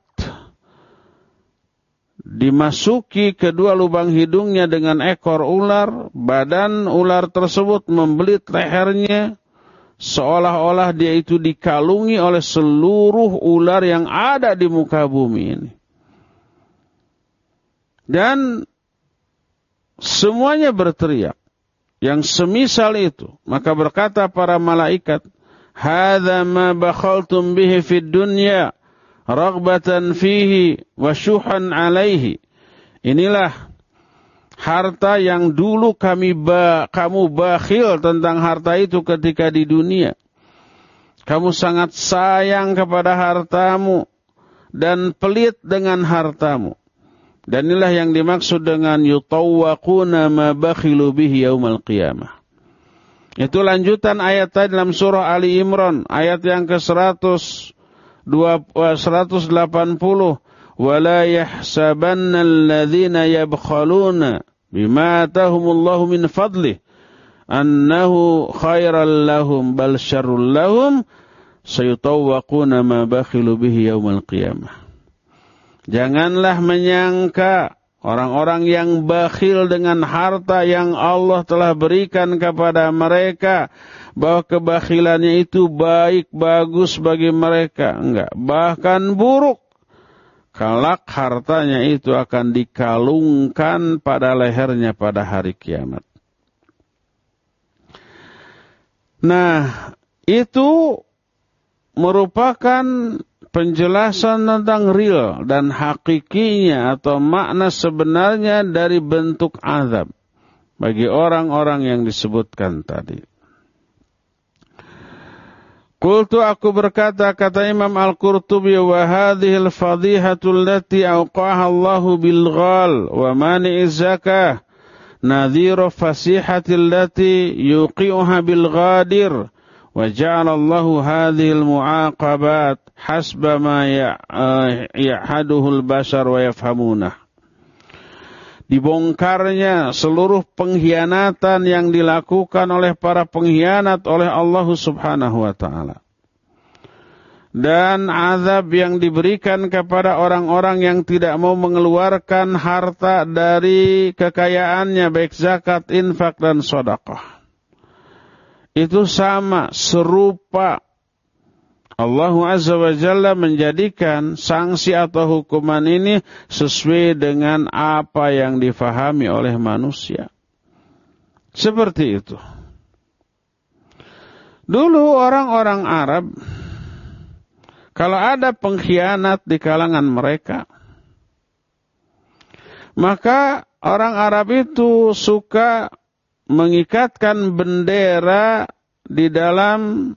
dimasuki kedua lubang hidungnya dengan ekor ular, badan ular tersebut membelit lehernya, seolah-olah dia itu dikalungi oleh seluruh ular yang ada di muka bumi ini. Dan semuanya berteriak yang semisal itu. Maka berkata para malaikat, "Hadza ma bakhaltum bihi fid dunya raghbatan fihi wa syuhan alaihi." Inilah harta yang dulu kamu bakhil tentang harta itu ketika di dunia. Kamu sangat sayang kepada hartamu dan pelit dengan hartamu. Dan inilah yang dimaksud dengan yutawwaquna ma bakhilu bihi yaumal qiyamah. Itu lanjutan ayat tadi dalam surah Ali Imran, ayat yang ke-180. وَلَا يَحْسَبَنَّ الَّذِينَ يَبْخَلُونَ بِمَا آتَاهُمُ اللَّهُ مِنْ فَضْلِهِ أَنَّهُ خَيْرًا لَهُمْ بَلْ شَرٌّ لَهُمْ سَيُطَوَّقُونَ مَا بَخِلُوا بِهِ يَوْمَ الْقِيَامَةِ. Janganlah menyangka orang-orang yang bakhil dengan harta yang Allah telah berikan kepada mereka, bahwa kebakhilannya itu baik, bagus bagi mereka. Enggak, bahkan buruk. Kelak hartanya itu akan dikalungkan pada lehernya pada hari kiamat. Nah, itu merupakan penjelasan tentang real dan hakikinya atau makna sebenarnya dari bentuk azab bagi orang-orang yang disebutkan tadi. Qultu, aku berkata, kata Imam Al-Qurtubi, wa hadhil fadhihatul lati awqaha Allahu bil ghal wa mani'iz zakah nadhiru fasihatil lati yuqi'uha bil ghadir wa ja'ala Allahu hadhil mu'aqabat hasba ma ya'haduhul bashar wa yafhamunah. Dibongkarnya seluruh pengkhianatan yang dilakukan oleh para pengkhianat oleh Allah Subhanahu wa ta'ala. Dan azab yang diberikan kepada orang-orang yang tidak mau mengeluarkan harta dari kekayaannya, baik zakat, infak, dan sedekah. Itu sama, serupa. Allah Azza wa Jalla menjadikan sanksi atau hukuman ini sesuai dengan apa yang difahami oleh manusia. Seperti itu. Dulu orang-orang Arab, kalau ada pengkhianat di kalangan mereka, maka orang Arab itu suka mengikatkan bendera di dalam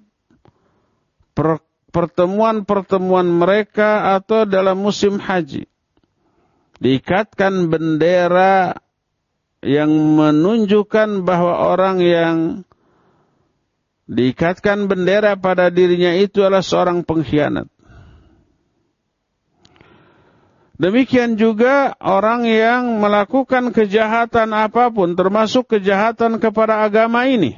pertemuan-pertemuan mereka atau dalam musim haji. Diikatkan bendera yang menunjukkan bahwa orang yang diikatkan bendera pada dirinya itu adalah seorang pengkhianat. Demikian juga orang yang melakukan kejahatan apapun, termasuk kejahatan kepada agama ini,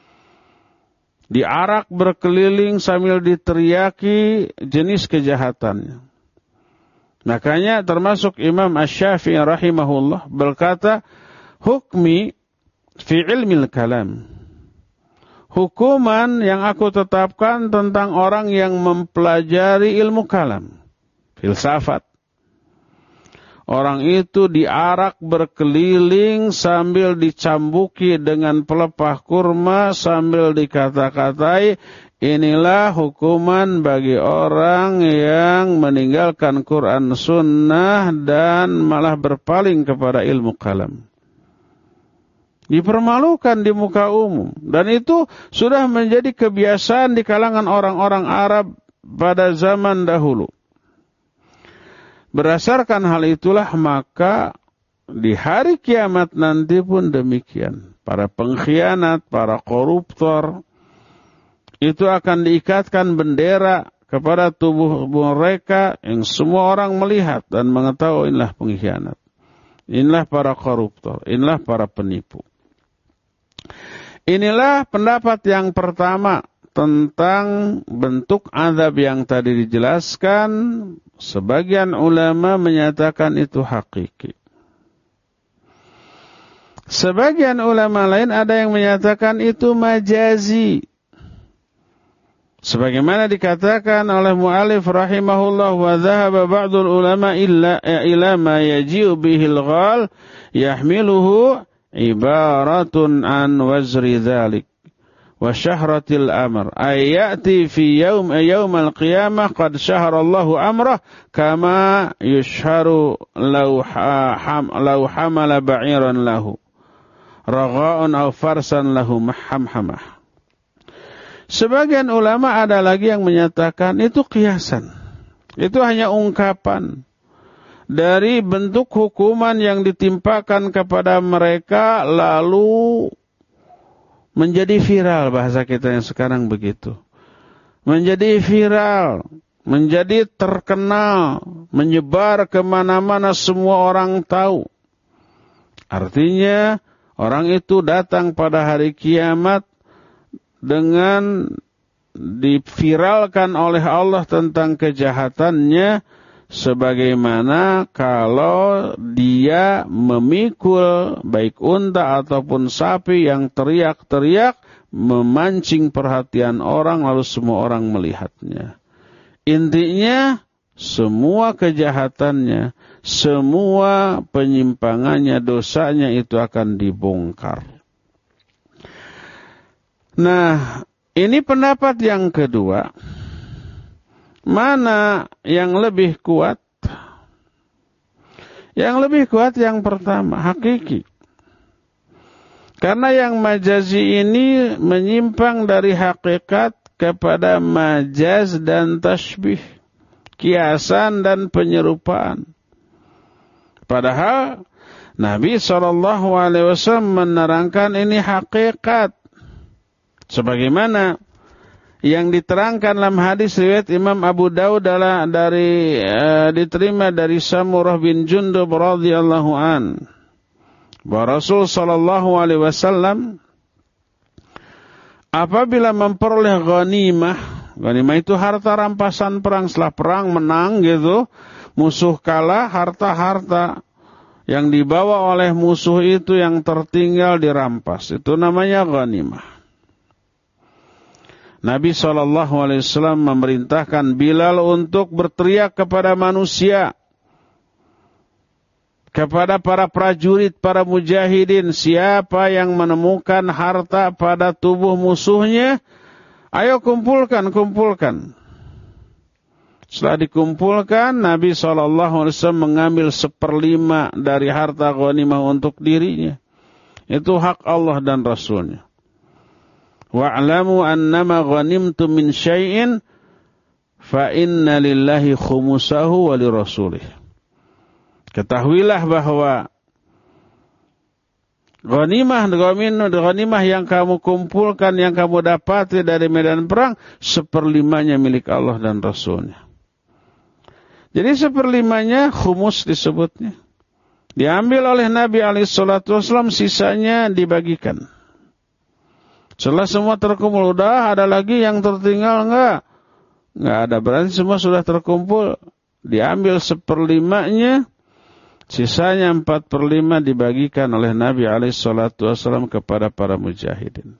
diarak berkeliling sambil diteriaki jenis kejahatannya. Makanya termasuk Imam Asy-Syafi'i rahimahullah berkata, hukmi fi ilmil kalam. Hukuman yang aku tetapkan tentang orang yang mempelajari ilmu kalam, filsafat. Orang itu diarak berkeliling sambil dicambuki dengan pelepah kurma sambil dikata-katai, inilah hukuman bagi orang yang meninggalkan Quran Sunnah dan malah berpaling kepada ilmu kalam. Dipermalukan di muka umum. Dan itu sudah menjadi kebiasaan di kalangan orang-orang Arab pada zaman dahulu. Berdasarkan hal itulah maka di hari kiamat nanti pun demikian. Para pengkhianat, para koruptor itu akan diikatkan bendera kepada tubuh mereka yang semua orang melihat dan mengetahui inilah pengkhianat. Inilah para koruptor, inilah para penipu. Inilah pendapat yang pertama tentang bentuk azab yang tadi dijelaskan. Sebagian ulama menyatakan itu hakiki. Sebagian ulama lain ada yang menyatakan itu majazi. Sebagaimana dikatakan oleh mu'alif rahimahullah, wa dhahaba ba'dul ulama ila ma yaji'u bihil ghal yahmiluhu ibaratun an wazri dhalik wa syahratil amr ay ya'ti fi yawm al-qiyamah qad syaharallahu amrah kama yushharu law hamala ba'iran lahu ragha'un aw farsan lahu mahamhamah. Sebagian ulama ada lagi yang menyatakan itu kiasan. Itu hanya ungkapan dari bentuk hukuman yang ditimpakan kepada mereka lalu menjadi viral, bahasa kita yang sekarang begitu. Menjadi viral, menjadi terkenal, menyebar kemana-mana, semua orang tahu. Artinya orang itu datang pada hari kiamat dengan diviralkan oleh Allah tentang kejahatannya, sebagaimana kalau dia memikul baik unta ataupun sapi yang teriak-teriak memancing perhatian orang lalu semua orang melihatnya. Intinya semua kejahatannya, semua penyimpangannya, dosanya itu akan dibongkar. Nah, ini pendapat yang kedua. Mana yang lebih kuat? Yang lebih kuat yang pertama, hakiki. Karena yang majazi ini menyimpang dari hakikat kepada majaz dan tasbih, kiasan dan penyerupaan. Padahal Nabi SAW menerangkan ini hakikat. Sebagaimana yang diterangkan dalam hadis riwayat Imam Abu Dawud diterima dari Samurah bin Jundub radhiyallahu an, bahwa Rasul sallallahu alaihi wasallam apabila memperoleh ghanimah itu harta rampasan perang, setelah perang menang gitu, musuh kalah, harta-harta yang dibawa oleh musuh itu yang tertinggal dirampas, itu namanya ghanimah. Nabi SAW memerintahkan Bilal untuk berteriak kepada manusia, kepada para prajurit, para mujahidin, siapa yang menemukan harta pada tubuh musuhnya, ayo kumpulkan. Setelah dikumpulkan, Nabi SAW mengambil 1/5 dari harta ghanimah untuk dirinya. Itu hak Allah dan Rasulnya. Wa'lamu annama ghanimtum min syai'in fa inna lillahi khumusahu wa lirasulih. Ketahuilah bahwa ghanimah yang kamu kumpulkan, yang kamu dapati dari medan perang, 1/5-nya milik Allah dan Rasulnya. Jadi 1/5-nya khumus disebutnya. Diambil oleh Nabi SAW, sisanya dibagikan. Setelah semua terkumpul, udah ada lagi yang tertinggal enggak? Enggak ada, berarti semua sudah terkumpul. Diambil 1/5-nya, sisanya 4/5 dibagikan oleh Nabi SAW kepada para mujahidin.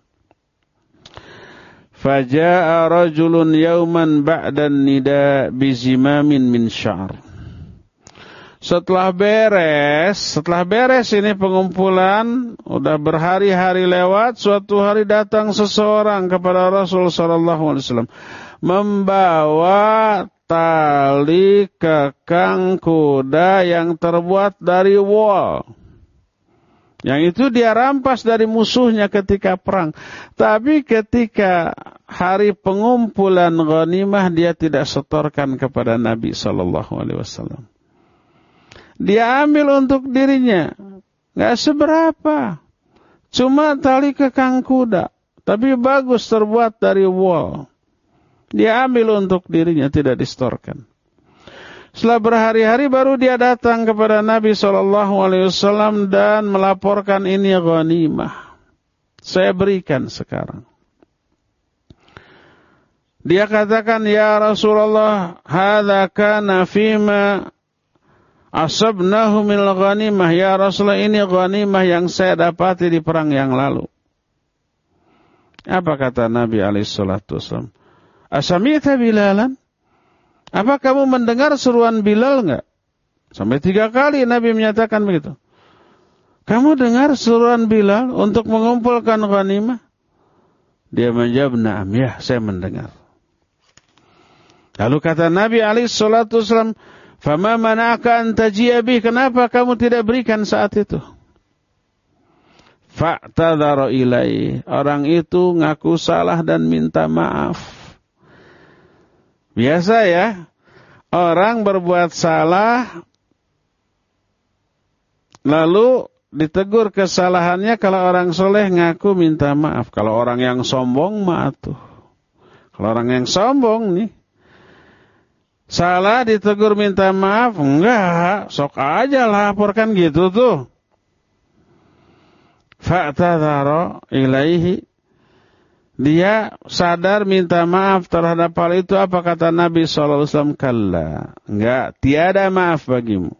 Faja'a rajulun yauman ba'dan nida bizimamin min sya'ar. Setelah beres ini pengumpulan, udah berhari-hari lewat, suatu hari datang seseorang kepada Rasul SAW membawa tali kekang kuda yang terbuat dari wol. Yang itu dia rampas dari musuhnya ketika perang. Tapi ketika hari pengumpulan ghanimah, dia tidak setorkan kepada Nabi SAW. Dia ambil untuk dirinya, nggak seberapa, cuma tali kekang kuda. tapi bagus terbuat dari wol. Dia ambil untuk dirinya, tidak distorkan. Setelah berhari-hari baru dia datang kepada Nabi SAW dan melaporkan, ini ghanimah, saya berikan sekarang. Dia katakan, ya Rasulullah, hadza kana fima asabnahu min ghanimah. Ya Rasulullah, ini ghanimah yang saya dapati di perang yang lalu. Apa kata Nabi SAW? Asamita Bilalan? Apa kamu mendengar seruan Bilal enggak? Sampai 3 kali Nabi menyatakan begitu. Kamu dengar seruan Bilal untuk mengumpulkan ghanimah? Dia menjawab, na'am, ya, saya mendengar. Lalu kata Nabi SAW, fama mana'aka an taji'a bih, kenapa kamu tidak berikan saat itu? Fa'tadhara ilaihi, orang itu ngaku salah dan minta maaf. Biasa ya, orang berbuat salah, lalu ditegur kesalahannya. Kalau orang soleh ngaku minta maaf. Kalau orang yang sombong mah tuh. Kalau orang yang sombong nih, salah ditegur minta maaf, enggak, sok aja laporkan gitu tuh. Fa'tadhara ilaihi, dia sadar minta maaf terhadap hal itu. Apa kata Nabi SAW? Kalla, enggak, tiada maaf bagimu.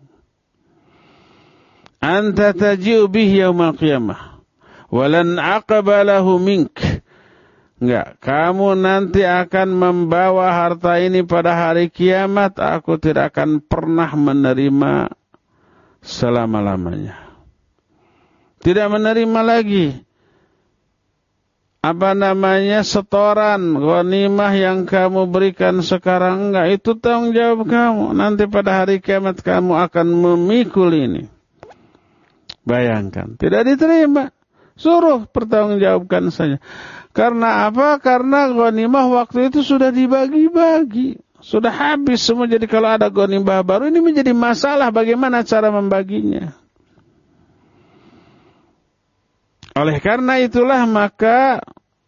Anta taji'u bihi yaumal qiyamah walan aqbalahu mink. Enggak, kamu nanti akan membawa harta ini pada hari kiamat. Aku tidak akan pernah menerima selama-lamanya. Tidak menerima lagi setoran ghanimah yang kamu berikan sekarang. Enggak, itu tanggung jawab kamu. Nanti pada hari kiamat kamu akan memikul ini. Bayangkan, tidak diterima. Suruh pertanggungjawabkan saja. Karena apa? Karena ghanimah waktu itu sudah dibagi-bagi. Sudah habis semua. Jadi kalau ada ghanimah baru, ini menjadi masalah bagaimana cara membaginya. Oleh karena itulah maka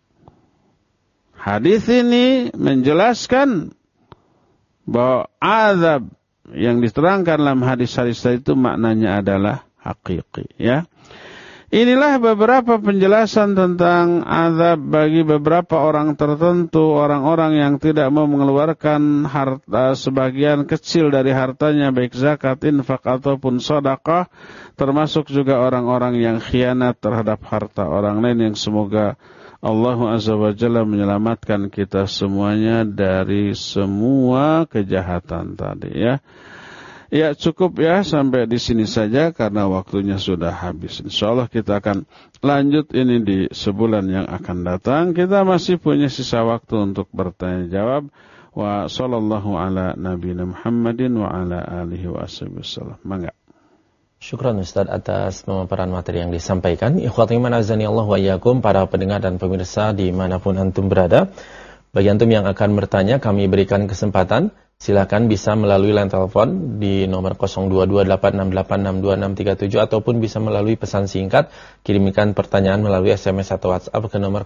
hadis ini menjelaskan bahwa azab yang diterangkan dalam hadis-hadis itu maknanya adalah hakiki, ya. Inilah beberapa penjelasan tentang azab bagi beberapa orang tertentu, orang-orang yang tidak mau mengeluarkan harta, sebagian kecil dari hartanya, baik zakat, infak ataupun sedekah, termasuk juga orang-orang yang khianat terhadap harta orang lain, yang semoga Allah Azza wa Jalla menyelamatkan kita semuanya dari semua kejahatan tadi, ya. Ya, cukup ya sampai di sini saja karena waktunya sudah habis. Insyaallah kita akan lanjut ini di sebulan yang akan datang. Kita masih punya sisa waktu untuk bertanya jawab. Wa sallallahu ala nabiyina Muhammadin wa ala alihi wa wasallam. Mangga. Syukran Ustaz atas pemaparan materi yang disampaikan. Ikhwati iman azani Allah wa iyyakum, para pendengar dan pemirsa dimanapun antum berada. Bagi antum yang akan bertanya, kami berikan kesempatan. Silakan bisa melalui line telepon di nomor 0228686267 ataupun bisa melalui pesan singkat, kirimkan pertanyaan melalui SMS atau WhatsApp ke nomor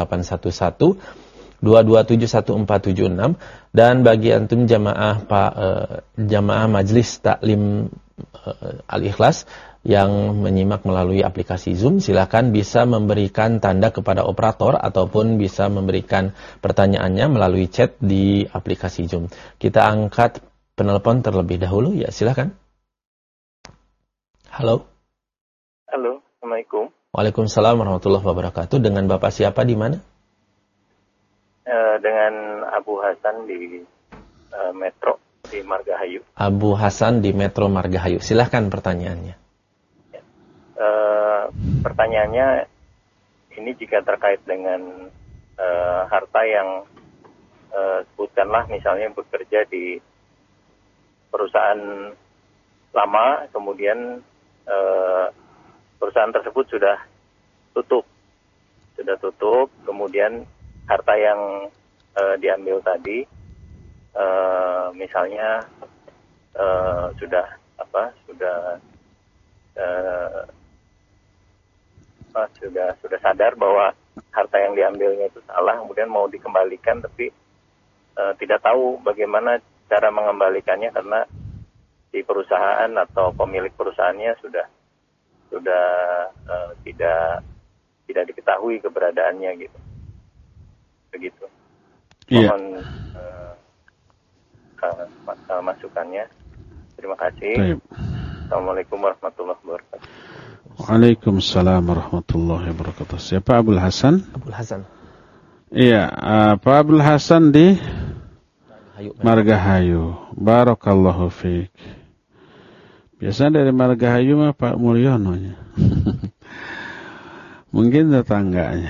0811-2271476. Dan bagi antum jamaah jamaah Majelis Taklim Al-Ikhlas yang menyimak melalui aplikasi Zoom, silakan bisa memberikan tanda kepada operator ataupun bisa memberikan pertanyaannya melalui chat di aplikasi Zoom. Kita angkat penelpon terlebih dahulu, ya silakan. Halo. Halo, Assalamualaikum. Waalaikumsalam warahmatullahi wabarakatuh. Dengan Bapak siapa di mana? Dengan Abu Hasan di Metro di Margahayu. Abu Hasan di Metro Margahayu. Silakan pertanyaannya. Pertanyaannya ini jika terkait dengan harta yang sebutkanlah misalnya bekerja di perusahaan lama, kemudian perusahaan tersebut sudah tutup, kemudian harta yang diambil tadi misalnya sudah sadar bahwa harta yang diambilnya itu salah, kemudian mau dikembalikan tapi tidak tahu bagaimana cara mengembalikannya karena di perusahaan atau pemilik perusahaannya sudah tidak diketahui keberadaannya gitu. Begitu. Mohon masukannya. Terima kasih. Baik. Assalamualaikum warahmatullahi wabarakatuh. Waalaikumsalam warahmatullahi wabarakatuh. Siapa Abdul Hasan? Abdul Hasan. Iya, Pak Abdul Hasan di Margahayu. Barakallahu fiik. Biasanya dari Margahayu mah Pak Mulyono nya. Mungkin tetangganya.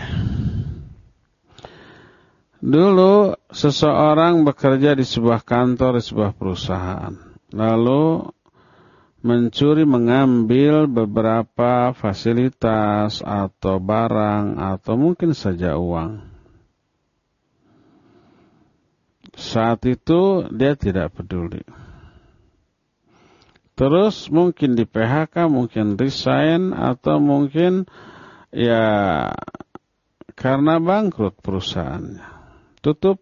Dulu seseorang bekerja di sebuah kantor, di sebuah perusahaan. Lalu mengambil beberapa fasilitas atau barang atau mungkin saja uang. Saat itu dia tidak peduli. Terus mungkin di PHK, mungkin resign, atau mungkin ya karena bangkrut perusahaannya. Tutup.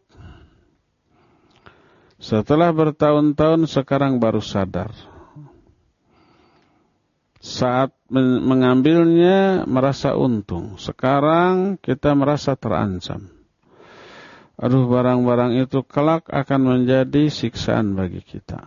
Setelah bertahun-tahun sekarang baru sadar. Saat mengambilnya merasa untung. Sekarang kita merasa terancam. Aduh, barang-barang itu kelak akan menjadi siksaan bagi kita.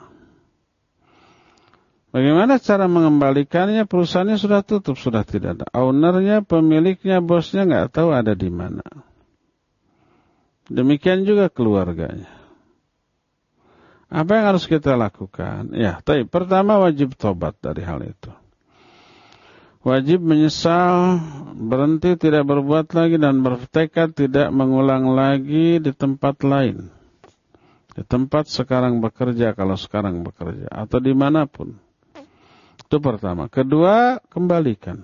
Bagaimana cara mengembalikannya? Perusahaannya sudah tutup, sudah tidak ada. Ownernya, pemiliknya, bosnya nggak tahu ada di mana. Demikian juga keluarganya. Apa yang harus kita lakukan? Ya, pertama wajib tobat dari hal itu. Wajib menyesal, berhenti tidak berbuat lagi dan bertekad tidak mengulang lagi di tempat lain. Di tempat sekarang bekerja, kalau sekarang bekerja, atau dimanapun. Itu pertama. Kedua, kembalikan.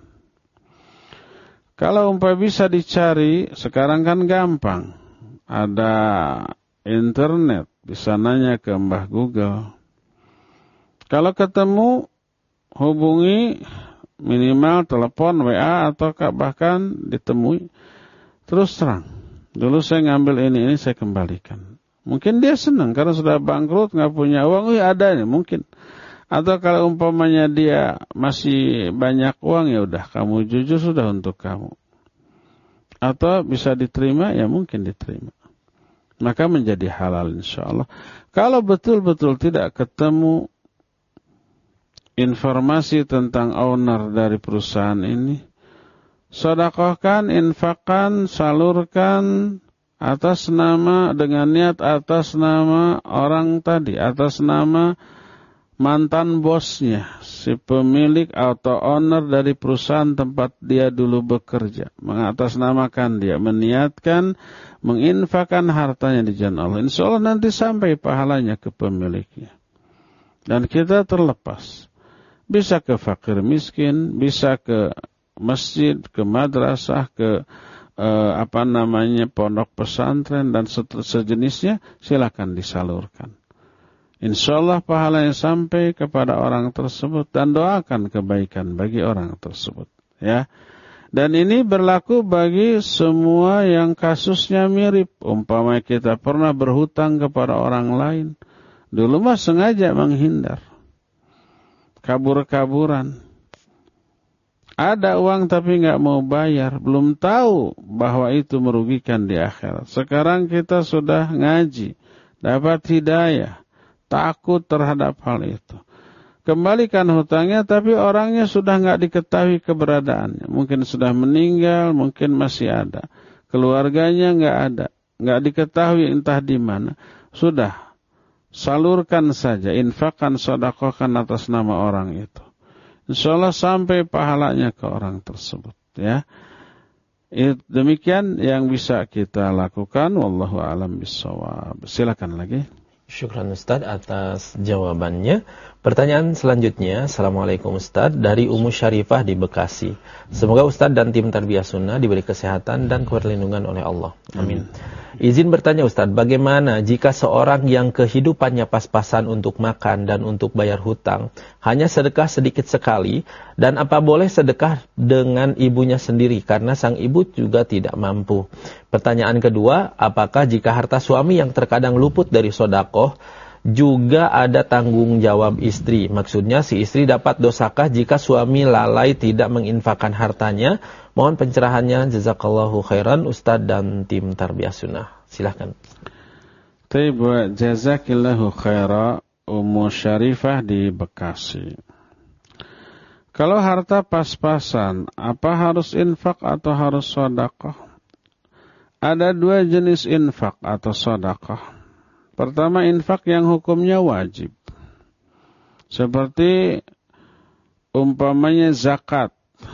Kalau umpamanya bisa dicari, sekarang kan gampang. Ada internet, bisa nanya ke Mbah Google. Kalau ketemu, hubungi minimal telepon, WA, atau bahkan ditemui. Terus terang. Dulu saya ngambil ini saya kembalikan. Mungkin dia senang karena sudah bangkrut, nggak punya uang, ada nih mungkin. Atau kalau umpamanya dia masih banyak uang, ya udah kamu jujur sudah untuk kamu. Atau bisa diterima, ya mungkin diterima. Maka menjadi halal insyaallah. Kalau betul-betul tidak ketemu informasi tentang owner dari perusahaan ini, sedekahkan, infakkan, salurkan atas nama, dengan niat atas nama orang tadi, atas nama mantan bosnya, si pemilik atau owner dari perusahaan tempat dia dulu bekerja. Mengatasnamakan dia, meniatkan, menginfakkan hartanya di jalan Allah. Insya Allah nanti sampai pahalanya ke pemiliknya. Dan kita terlepas. Bisa ke fakir miskin, bisa ke masjid, ke madrasah, ke pondok pesantren dan sejenisnya, silakan disalurkan. Insyaallah pahalanya sampai kepada orang tersebut dan doakan kebaikan bagi orang tersebut, ya. Dan ini berlaku bagi semua yang kasusnya mirip. Umpamanya kita pernah berhutang kepada orang lain, dulu mah sengaja menghindar, kabur-kaburan. Ada uang tapi nggak mau bayar, belum tahu bahwa itu merugikan di akhirat. Sekarang kita sudah ngaji, dapat hidayah, takut terhadap hal itu. Kembalikan hutangnya, tapi orangnya sudah nggak diketahui keberadaannya. Mungkin sudah meninggal, mungkin masih ada. Keluarganya nggak ada, nggak diketahui entah di mana. Sudah, salurkan saja, infakkan, sedekahkan atas nama orang itu. Insyaallah sampai pahalanya ke orang tersebut, ya. Demikian yang bisa kita lakukan. Wallahu a'lam bishawab. Silakan lagi. Syukran Ustaz atas jawabannya. Pertanyaan selanjutnya, Assalamualaikum Ustaz, dari Ummu Syarifah di Bekasi. Semoga Ustaz dan tim Tarbiyah Sunnah diberi kesehatan dan perlindungan oleh Allah. Amin. Izin bertanya Ustadz, bagaimana jika seorang yang kehidupannya pas-pasan untuk makan dan untuk bayar hutang, hanya sedekah sedikit sekali, dan apa boleh sedekah dengan ibunya sendiri, karena sang ibu juga tidak mampu? Pertanyaan kedua, apakah jika harta suami yang terkadang luput dari sodakoh, juga ada tanggung jawab istri? Maksudnya si istri dapat dosakah jika suami lalai tidak menginfakkan hartanya? Mohon pencerahannya, jazakallahu khairan Ustadz dan tim Tarbiyah Sunnah. Silahkan. Taib, jazakillahu khairan Ummu Syarifah di Bekasi. Kalau harta pas-pasan, apa harus infak atau harus sedekah? Ada dua jenis infak atau sedekah. Pertama, infak yang hukumnya wajib. Seperti umpamanya zakat.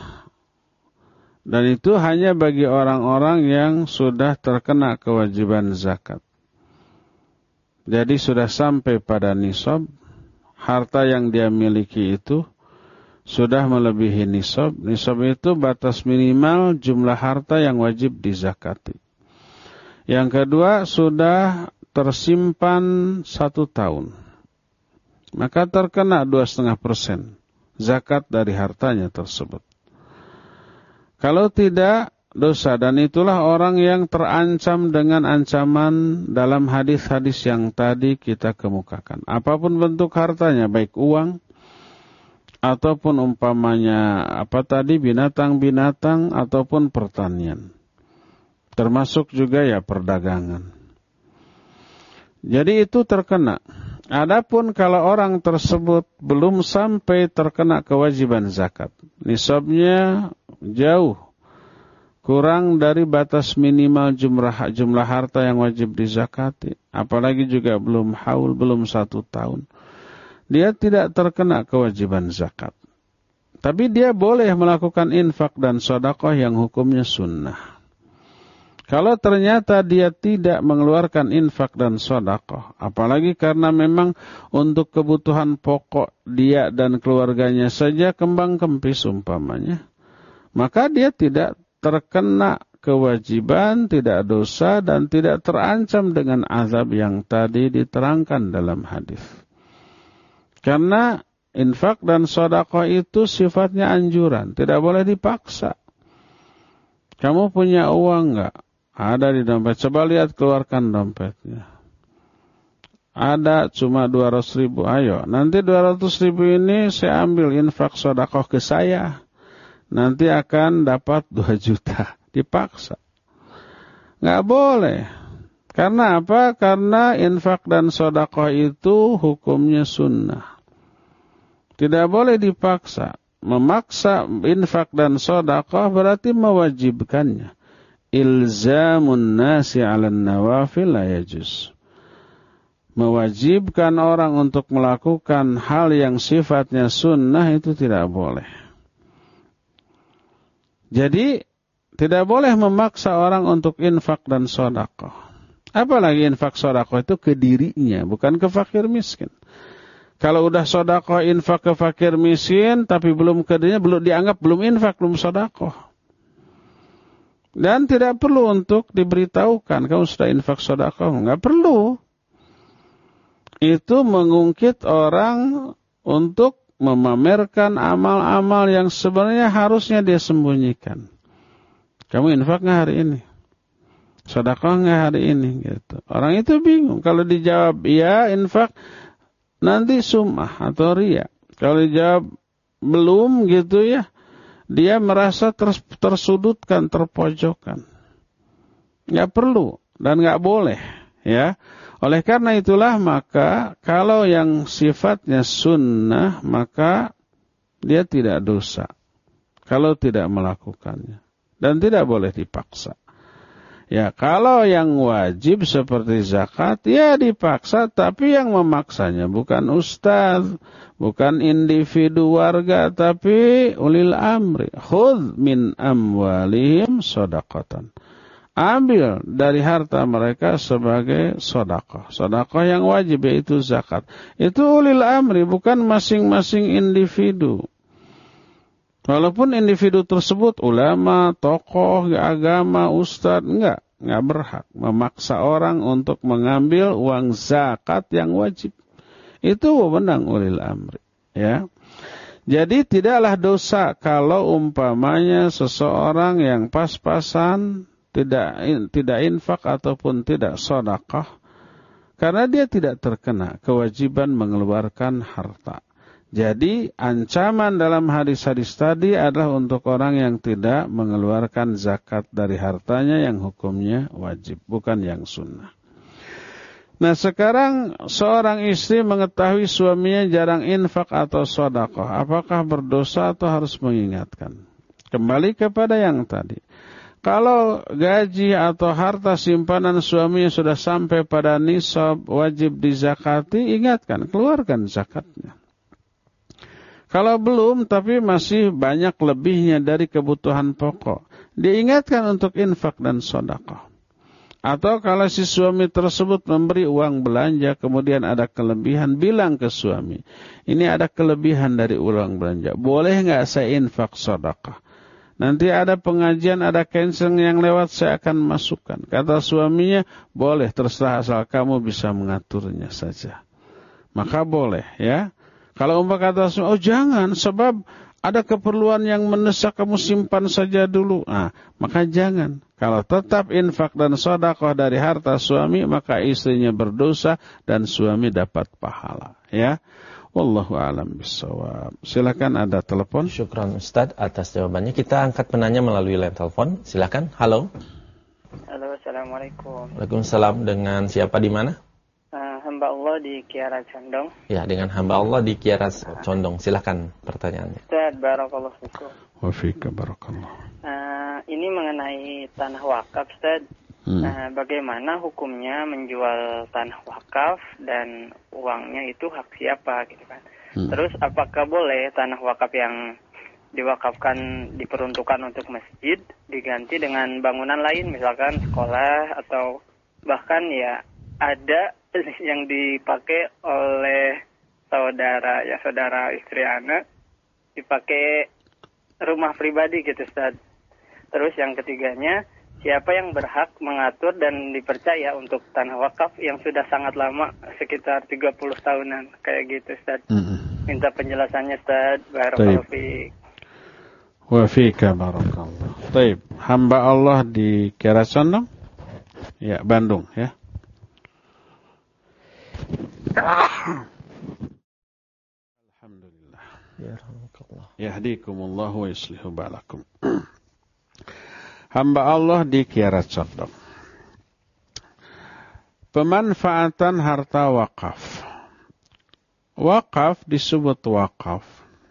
Dan itu hanya bagi orang-orang yang sudah terkena kewajiban zakat. Jadi sudah sampai pada nisab, harta yang dia miliki itu sudah melebihi nisab. Nisab itu batas minimal jumlah harta yang wajib dizakati. Yang kedua, sudah tersimpan 1 tahun, maka terkena 2,5% zakat dari hartanya tersebut. Kalau tidak, dosa. Dan itulah orang yang terancam dengan ancaman dalam hadis-hadis yang tadi kita kemukakan. Apapun bentuk hartanya, baik uang ataupun umpamanya binatang-binatang ataupun pertanian, termasuk juga ya perdagangan. Jadi itu terkena. Adapun kalau orang tersebut belum sampai terkena kewajiban zakat, nisabnya jauh kurang dari batas minimal jumlah harta yang wajib dizakati, apalagi juga belum haul, belum 1 tahun, dia tidak terkena kewajiban zakat. Tapi dia boleh melakukan infak dan sedekah yang hukumnya sunnah. Kalau ternyata dia tidak mengeluarkan infak dan sedekah, apalagi karena memang untuk kebutuhan pokok dia dan keluarganya saja kembang kempis umpamanya, maka dia tidak terkena kewajiban, tidak dosa, dan tidak terancam dengan azab yang tadi diterangkan dalam hadis. Karena infak dan sedekah itu sifatnya anjuran, tidak boleh dipaksa. Kamu punya uang enggak? Ada di dompet. Coba lihat, keluarkan dompetnya. Ada cuma 200.000. Ayo, nanti 200.000 ini saya ambil infak sedekah ke saya. Nanti akan dapat 2 juta. Dipaksa. Nggak boleh. Karena apa? Karena infak dan sedekah itu hukumnya sunnah. Tidak boleh dipaksa. Memaksa infak dan sedekah berarti mewajibkannya. Ilzamun nasi 'alan nawafil la yajuz. Mewajibkan orang untuk melakukan hal yang sifatnya sunnah itu tidak boleh. Jadi tidak boleh memaksa orang untuk infak dan sedekah. Apalagi infak sedekah itu ke dirinya, bukan ke fakir miskin. Kalau udah sedekah infak ke fakir miskin tapi belum ke dirinya, belum dianggap belum infak, belum sedekah. Dan tidak perlu untuk diberitahukan kamu sudah infak sedekah, enggak perlu. Itu mengungkit orang untuk memamerkan amal-amal yang sebenarnya harusnya dia sembunyikan. Kamu infak enggak hari ini? Sedekah enggak hari ini? Gitu. Orang itu bingung. Kalau dijawab iya infak, nanti sum'ah atau riya. Kalau dijawab belum gitu ya, dia merasa tersudutkan, terpojokkan. Nggak perlu dan nggak boleh, ya. Oleh karena itulah maka kalau yang sifatnya sunnah maka dia tidak dosa kalau tidak melakukannya dan tidak boleh dipaksa. Ya, kalau yang wajib seperti zakat, ya dipaksa, tapi yang memaksanya bukan ustaz, bukan individu warga, tapi ulil amri. Khudh min amwalihim shadaqatan. Ambil dari harta mereka sebagai sedekah. Sedekah yang wajib yaitu zakat. Itu ulil amri, bukan masing-masing individu. Walaupun individu tersebut ulama, tokoh, agama, ustadz, enggak. nggak berhak memaksa orang untuk mengambil uang zakat yang wajib. Itu wewenang ulil amri, ya. Jadi tidaklah dosa kalau umpamanya seseorang yang pas-pasan tidak infak ataupun tidak sedekah karena dia tidak terkena kewajiban mengeluarkan harta. Jadi ancaman dalam hadis-hadis tadi adalah untuk orang yang tidak mengeluarkan zakat dari hartanya yang hukumnya wajib, bukan yang sunnah. Nah sekarang seorang istri mengetahui suaminya jarang infak atau sedekah, apakah berdosa atau harus mengingatkan? Kembali kepada yang tadi. Kalau gaji atau harta simpanan suaminya sudah sampai pada nisab wajib dizakati, ingatkan, keluarkan zakatnya. Kalau belum tapi masih banyak lebihnya dari kebutuhan pokok, diingatkan untuk infak dan sedekah. Atau kalau si suami tersebut memberi uang belanja kemudian ada kelebihan, bilang ke suami, ini ada kelebihan dari uang belanja, boleh nggak saya infak sedekah? Nanti ada pengajian, ada cancel yang lewat, saya akan masukkan. Kata suaminya, boleh, terserah asal kamu bisa mengaturnya saja. Maka boleh, ya. Kalau kata suami, oh jangan, sebab ada keperluan yang mendesak, kamu simpan saja dulu. Nah, maka jangan. Kalau tetap infak dan sedekah dari harta suami, maka istrinya berdosa dan suami dapat pahala. Ya, wallahu a'lam bishawab. Silakan ada telepon. Syukran Ustaz atas jawabannya. Kita angkat penanya melalui line telepon. Silakan. Halo. Halo, assalamualaikum. Waalaikumsalam. Dengan siapa di mana? Hamba Allah di Kiara Condong. Ya, dengan hamba Allah di Kiara Condong. Silakan pertanyaannya. Ustaz, barakallahu fikum. Wa fika barakallah. Ini mengenai tanah wakaf, Ustaz. Bagaimana hukumnya menjual tanah wakaf dan uangnya itu hak siapa gitu kan? Terus apakah boleh tanah wakaf yang diwakafkan diperuntukkan untuk masjid diganti dengan bangunan lain, misalkan sekolah atau bahkan ya ada yang dipakai oleh saudara istri anak dipakai rumah pribadi gitu, Ustaz. Terus yang ketiganya, siapa yang berhak mengatur dan dipercaya untuk tanah wakaf yang sudah sangat lama, sekitar 30 tahunan kayak gitu, Ustaz. Minta penjelasannya, Ustaz. Barakallahu fiik. Wa fika barakallah. Baik, hamba Allah di Kiara Condong? Ya, Bandung ya. Alhamdulillah. Yahdikumullah wa yuslihu balakum. Hamba Allah di Kiara Condong. Pemanfaatan harta wakaf. Wakaf disebut wakaf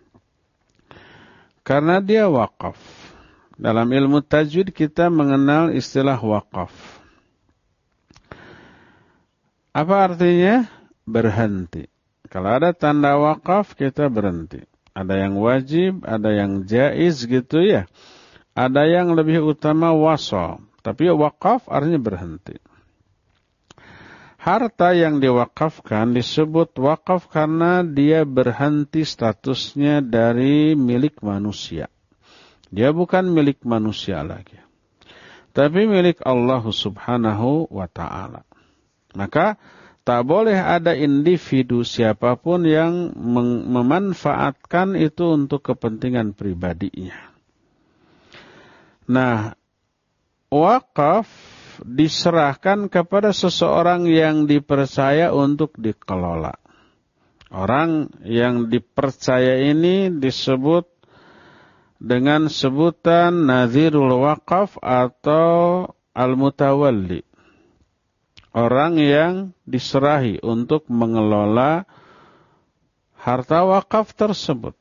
karena dia wakaf. Dalam ilmu tajwid kita mengenal istilah wakaf. Apa artinya? Berhenti. Kalau ada tanda wakaf kita berhenti. Ada yang wajib, ada yang jaiz gitu ya. Ada yang lebih utama wasol. Tapi wakaf artinya berhenti. Harta yang diwakafkan disebut wakaf karena dia berhenti statusnya dari milik manusia. Dia bukan milik manusia lagi. Tapi milik Allah subhanahu wa ta'ala. Maka tak boleh ada individu siapapun yang memanfaatkan itu untuk kepentingan pribadinya. Nah, wakaf diserahkan kepada seseorang yang dipercaya untuk dikelola. Orang yang dipercaya ini disebut dengan sebutan nadhirul wakaf atau al-mutawalli. Orang yang diserahi untuk mengelola harta wakaf tersebut.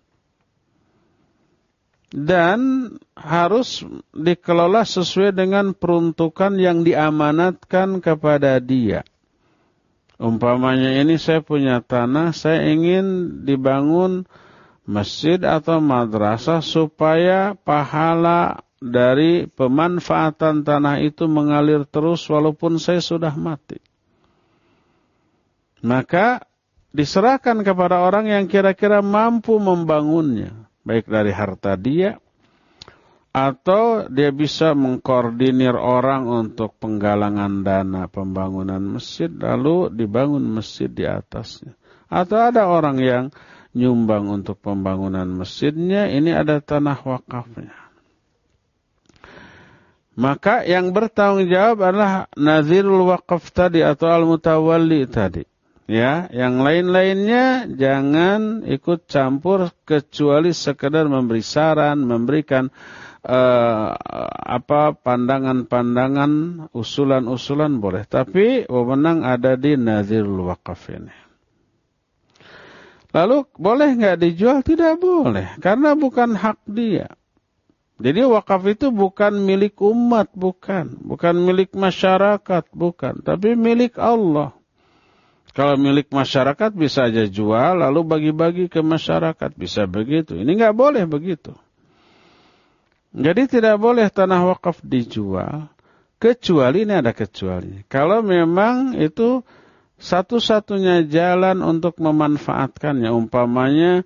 Dan harus dikelola sesuai dengan peruntukan yang diamanatkan kepada dia. Umpamanya ini saya punya tanah, saya ingin dibangun masjid atau madrasah supaya pahala dari pemanfaatan tanah itu mengalir terus walaupun saya sudah mati. Maka diserahkan kepada orang yang kira-kira mampu membangunnya. Baik dari harta dia Atau dia bisa mengkoordinir orang untuk penggalangan dana pembangunan masjid, lalu dibangun masjid di atasnya. Atau ada orang yang nyumbang untuk pembangunan masjidnya, ini ada tanah wakafnya. Maka yang bertanggung jawab adalah nazirul waqaf tadi atau al-mutawalli tadi. Ya, yang lain-lainnya jangan ikut campur kecuali sekedar memberi saran, memberikan pandangan-pandangan, usulan-usulan boleh. Tapi wewenang ada di nazirul waqaf ini. Lalu boleh nggak dijual? Tidak boleh, karena bukan hak dia. Jadi wakaf itu bukan milik umat, bukan milik masyarakat, bukan, tapi milik Allah. Kalau milik masyarakat bisa aja jual lalu bagi-bagi ke masyarakat, bisa begitu. Ini nggak boleh begitu. Jadi tidak boleh tanah wakaf dijual, kecuali ini ada kecuali. Kalau memang itu satu-satunya jalan untuk memanfaatkannya, umpamanya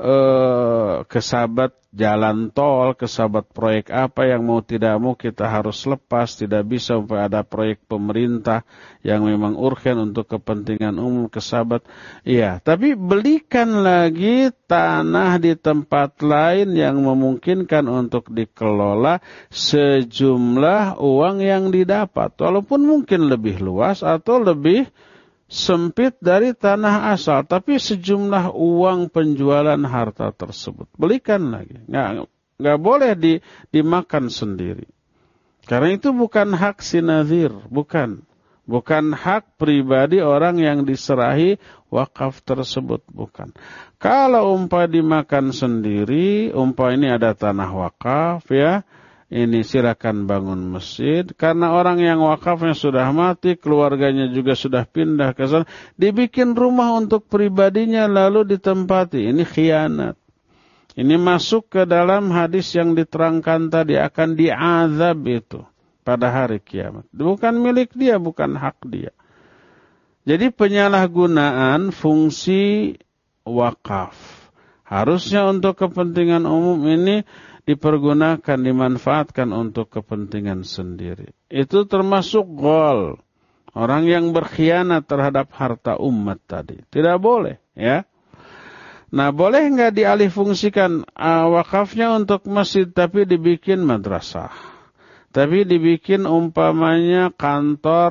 kesabat jalan tol, kesabat proyek apa yang mau tidak mau kita harus lepas, tidak bisa sampai ada proyek pemerintah yang memang urgen untuk kepentingan umum kesabat. Iya, tapi belikan lagi tanah di tempat lain yang memungkinkan untuk dikelola sejumlah uang yang didapat, walaupun mungkin lebih luas atau lebih sempit dari tanah asal, tapi sejumlah uang penjualan harta tersebut belikan lagi. Nggak boleh dimakan sendiri, karena itu bukan hak si nazir, bukan hak pribadi orang yang diserahi wakaf tersebut, bukan. Kalau dimakan sendiri, ini ada tanah wakaf ya, ini silakan bangun masjid, karena orang yang wakafnya sudah mati, keluarganya juga sudah pindah ke sana, dibikin rumah untuk pribadinya lalu ditempati. Ini khianat. Ini masuk ke dalam hadis yang diterangkan tadi, akan diazab itu pada hari kiamat. Bukan milik dia, bukan hak dia. Jadi penyalahgunaan fungsi wakaf harusnya untuk kepentingan umum ini dipergunakan, dimanfaatkan untuk kepentingan sendiri. Itu termasuk ghol, orang yang berkhianat terhadap harta umat tadi. Tidak boleh, ya. Nah, boleh nggak dialihfungsikan wakafnya untuk masjid, tapi dibikin madrasah, tapi dibikin umpamanya kantor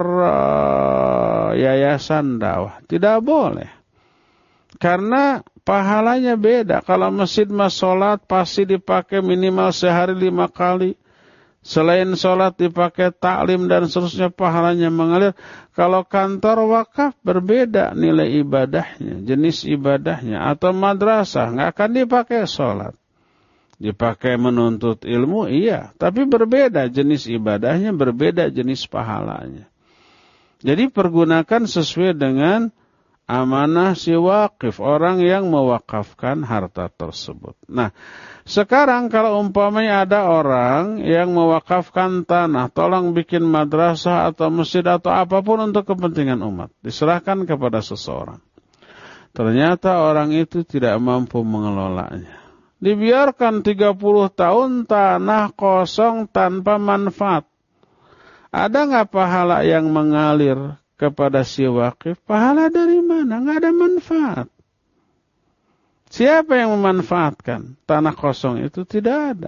yayasan dakwah? Tidak boleh, karena pahalanya beda. Kalau masjid sholat pasti dipakai minimal sehari 5 kali. Selain sholat dipakai taklim dan seterusnya, pahalanya mengalir. Kalau kantor wakaf berbeda nilai ibadahnya, jenis ibadahnya. Atau madrasah nggak akan dipakai sholat, dipakai menuntut ilmu, iya. Tapi berbeda jenis ibadahnya, berbeda jenis pahalanya. Jadi pergunakan sesuai dengan amanah si wakif, orang yang mewakafkan harta tersebut. Nah, sekarang kalau umpamanya ada orang yang mewakafkan tanah, tolong bikin madrasah atau masjid atau apapun untuk kepentingan umat, diserahkan kepada seseorang. Ternyata orang itu tidak mampu mengelolanya. Dibiarkan 30 tahun tanah kosong tanpa manfaat. Ada nggak pahala yang mengalir kepada si wakif? Pahala dari mana? Nggak ada manfaat. Siapa yang memanfaatkan tanah kosong itu? Tidak ada.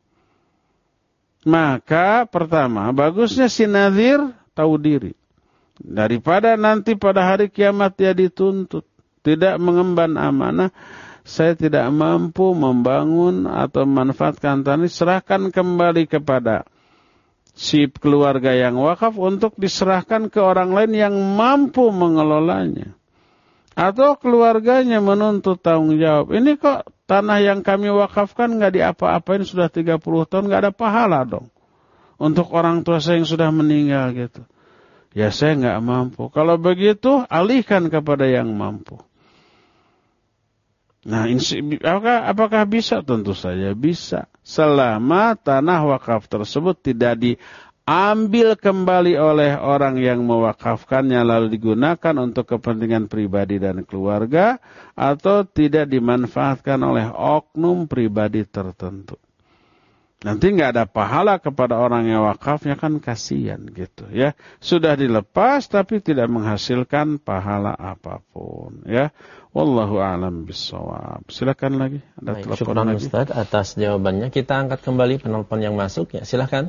Maka pertama, bagusnya si nazir tahu diri, daripada nanti pada hari kiamat dia dituntut tidak mengemban amanah. Saya tidak mampu membangun atau memanfaatkan tanah, serahkan kembali kepada si keluarga yang wakaf untuk diserahkan ke orang lain yang mampu mengelolanya. Atau keluarganya menuntut tanggung jawab. Ini kok tanah yang kami wakafkan nggak diapa-apain sudah 30 tahun, nggak ada pahala dong untuk orang tua saya yang sudah meninggal gitu. Ya saya nggak mampu. Kalau begitu alihkan kepada yang mampu. Nah, apakah bisa? Tentu saja bisa. Selama tanah wakaf tersebut tidak diambil kembali oleh orang yang mewakafkannya lalu digunakan untuk kepentingan pribadi dan keluarga, atau tidak dimanfaatkan oleh oknum pribadi tertentu. Nanti nggak ada pahala kepada orang yang wakafnya, kan kasihan gitu ya. Sudah dilepas tapi tidak menghasilkan pahala apapun ya. Wallahu a'lam bishawab. Silakan lagi, ada telepon syukran lagi. Ustaz atas jawabannya. Kita angkat kembali penelpon yang masuk ya. Silakan.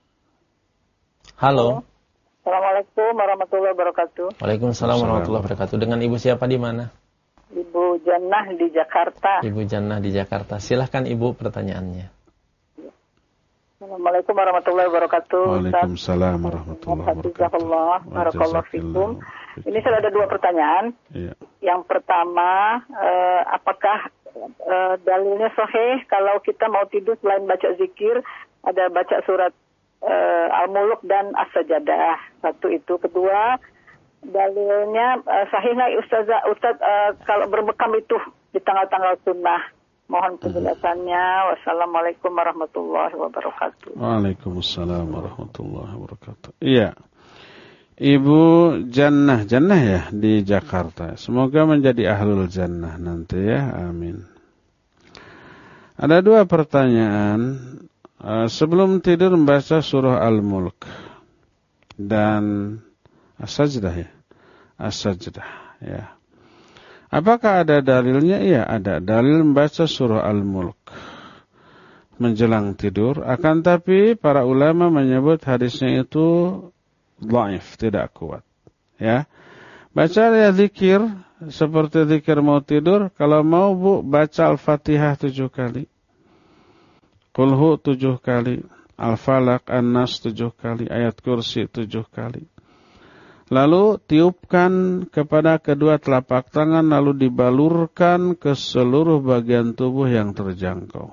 Halo. Assalamualaikum warahmatullahi wabarakatuh. Waalaikumsalam warahmatullahi wabarakatuh. Dengan Ibu siapa di mana? Ibu Jannah di Jakarta. Ibu Jannah di Jakarta. Silahkan Ibu pertanyaannya. Assalamualaikum warahmatullahi wabarakatuh. Waalaikumsalam warahmatullahi wabarakatuh. Barakallahu fikum. Ini saya ada 2 pertanyaan. Iya. Yang pertama, apakah dalilnya sahih kalau kita mau tidur selain baca zikir, ada baca surat Al-Mulk dan As-Sajadah. Satu itu. Kedua, dalilnya sahih nggak Ustaz kalau berbekam itu di tanggal-tanggal sunnah. Mohon penjelasannya. Wassalamualaikum warahmatullahi wabarakatuh. Waalaikumsalam warahmatullahi wabarakatuh. Iya. Ibu Jannah ya di Jakarta. Semoga menjadi ahlul jannah nanti ya. Amin. Ada 2 pertanyaan. Sebelum tidur membaca surah Al-Mulk dan As-Sajdah ya. As-Sajdah ya. Apakah ada dalilnya? Iya, ada dalil membaca surah Al-Mulk menjelang tidur. Akan tapi para ulama menyebut hadisnya itu dhaif, tidak kuat. Ya. Baca ya zikir seperti zikir mau tidur. Kalau mau Bu, baca Al-Fatihah 7 kali. Qul 7 kali. Al-Falaq, An-Nas 7 kali. Ayat Kursi 7 kali. Lalu tiupkan kepada kedua telapak tangan, lalu dibalurkan ke seluruh bagian tubuh yang terjangkau.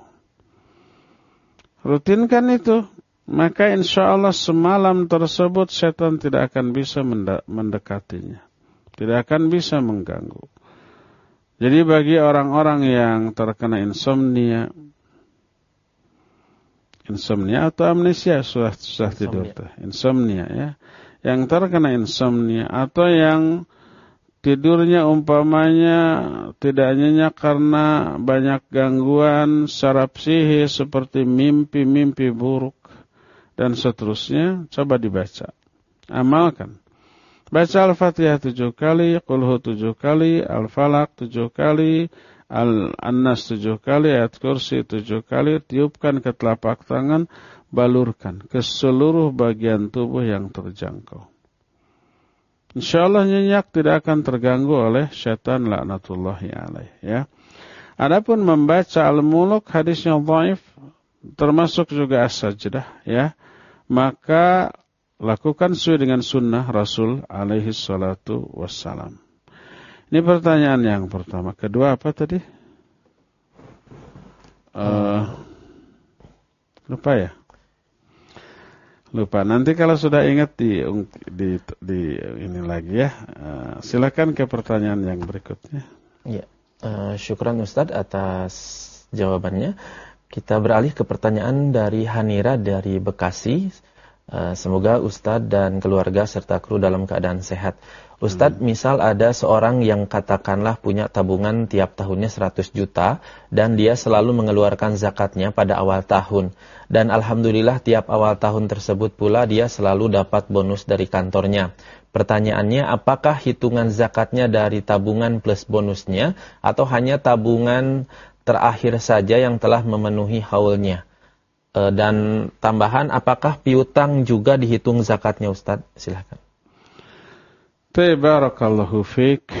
Rutinkan itu, maka insya Allah semalam tersebut setan tidak akan bisa mendekatinya. Tidak akan bisa mengganggu. Jadi bagi orang-orang yang terkena insomnia atau amnesia, susah tidur. Insomnia ya. Yang terkena insomnia atau yang tidurnya umpamanya tidak nyenyak karena banyak gangguan secara psikis seperti mimpi-mimpi buruk dan seterusnya, coba dibaca. Amalkan. Baca Al-Fatihah 7 kali, Qul 7 kali, Al-Falaq 7 kali, An-Nas 7 kali, Ayat Kursi 7 kali, tiupkan ke telapak tangan, balurkan ke seluruh bagian tubuh yang terjangkau. Insyaallah nyenyak tidak akan terganggu oleh syaitan laknatullahi alaih ya. Adapun membaca Al-Mulk hadisnya dhaif, termasuk juga As-Sajdah ya. Maka lakukan sesuai dengan sunnah Rasul alaihi salatu wassalam. Ini pertanyaan yang pertama. Kedua apa tadi? Lupa ya? Lupa. Nanti kalau sudah ingat di ini lagi ya. Silakan ke pertanyaan yang berikutnya. Ya, syukran Ustadz atas jawabannya. Kita beralih ke pertanyaan dari Hanira dari Bekasi. Semoga Ustadz dan keluarga serta kru dalam keadaan sehat. Ustadz, misal ada seorang yang katakanlah punya tabungan tiap tahunnya 100 juta dan dia selalu mengeluarkan zakatnya pada awal tahun. Dan alhamdulillah tiap awal tahun tersebut pula dia selalu dapat bonus dari kantornya. Pertanyaannya, apakah hitungan zakatnya dari tabungan plus bonusnya atau hanya tabungan terakhir saja yang telah memenuhi haulnya? Dan tambahan, apakah piutang juga dihitung zakatnya Ustadz? Silahkan. Barakallahu fiik.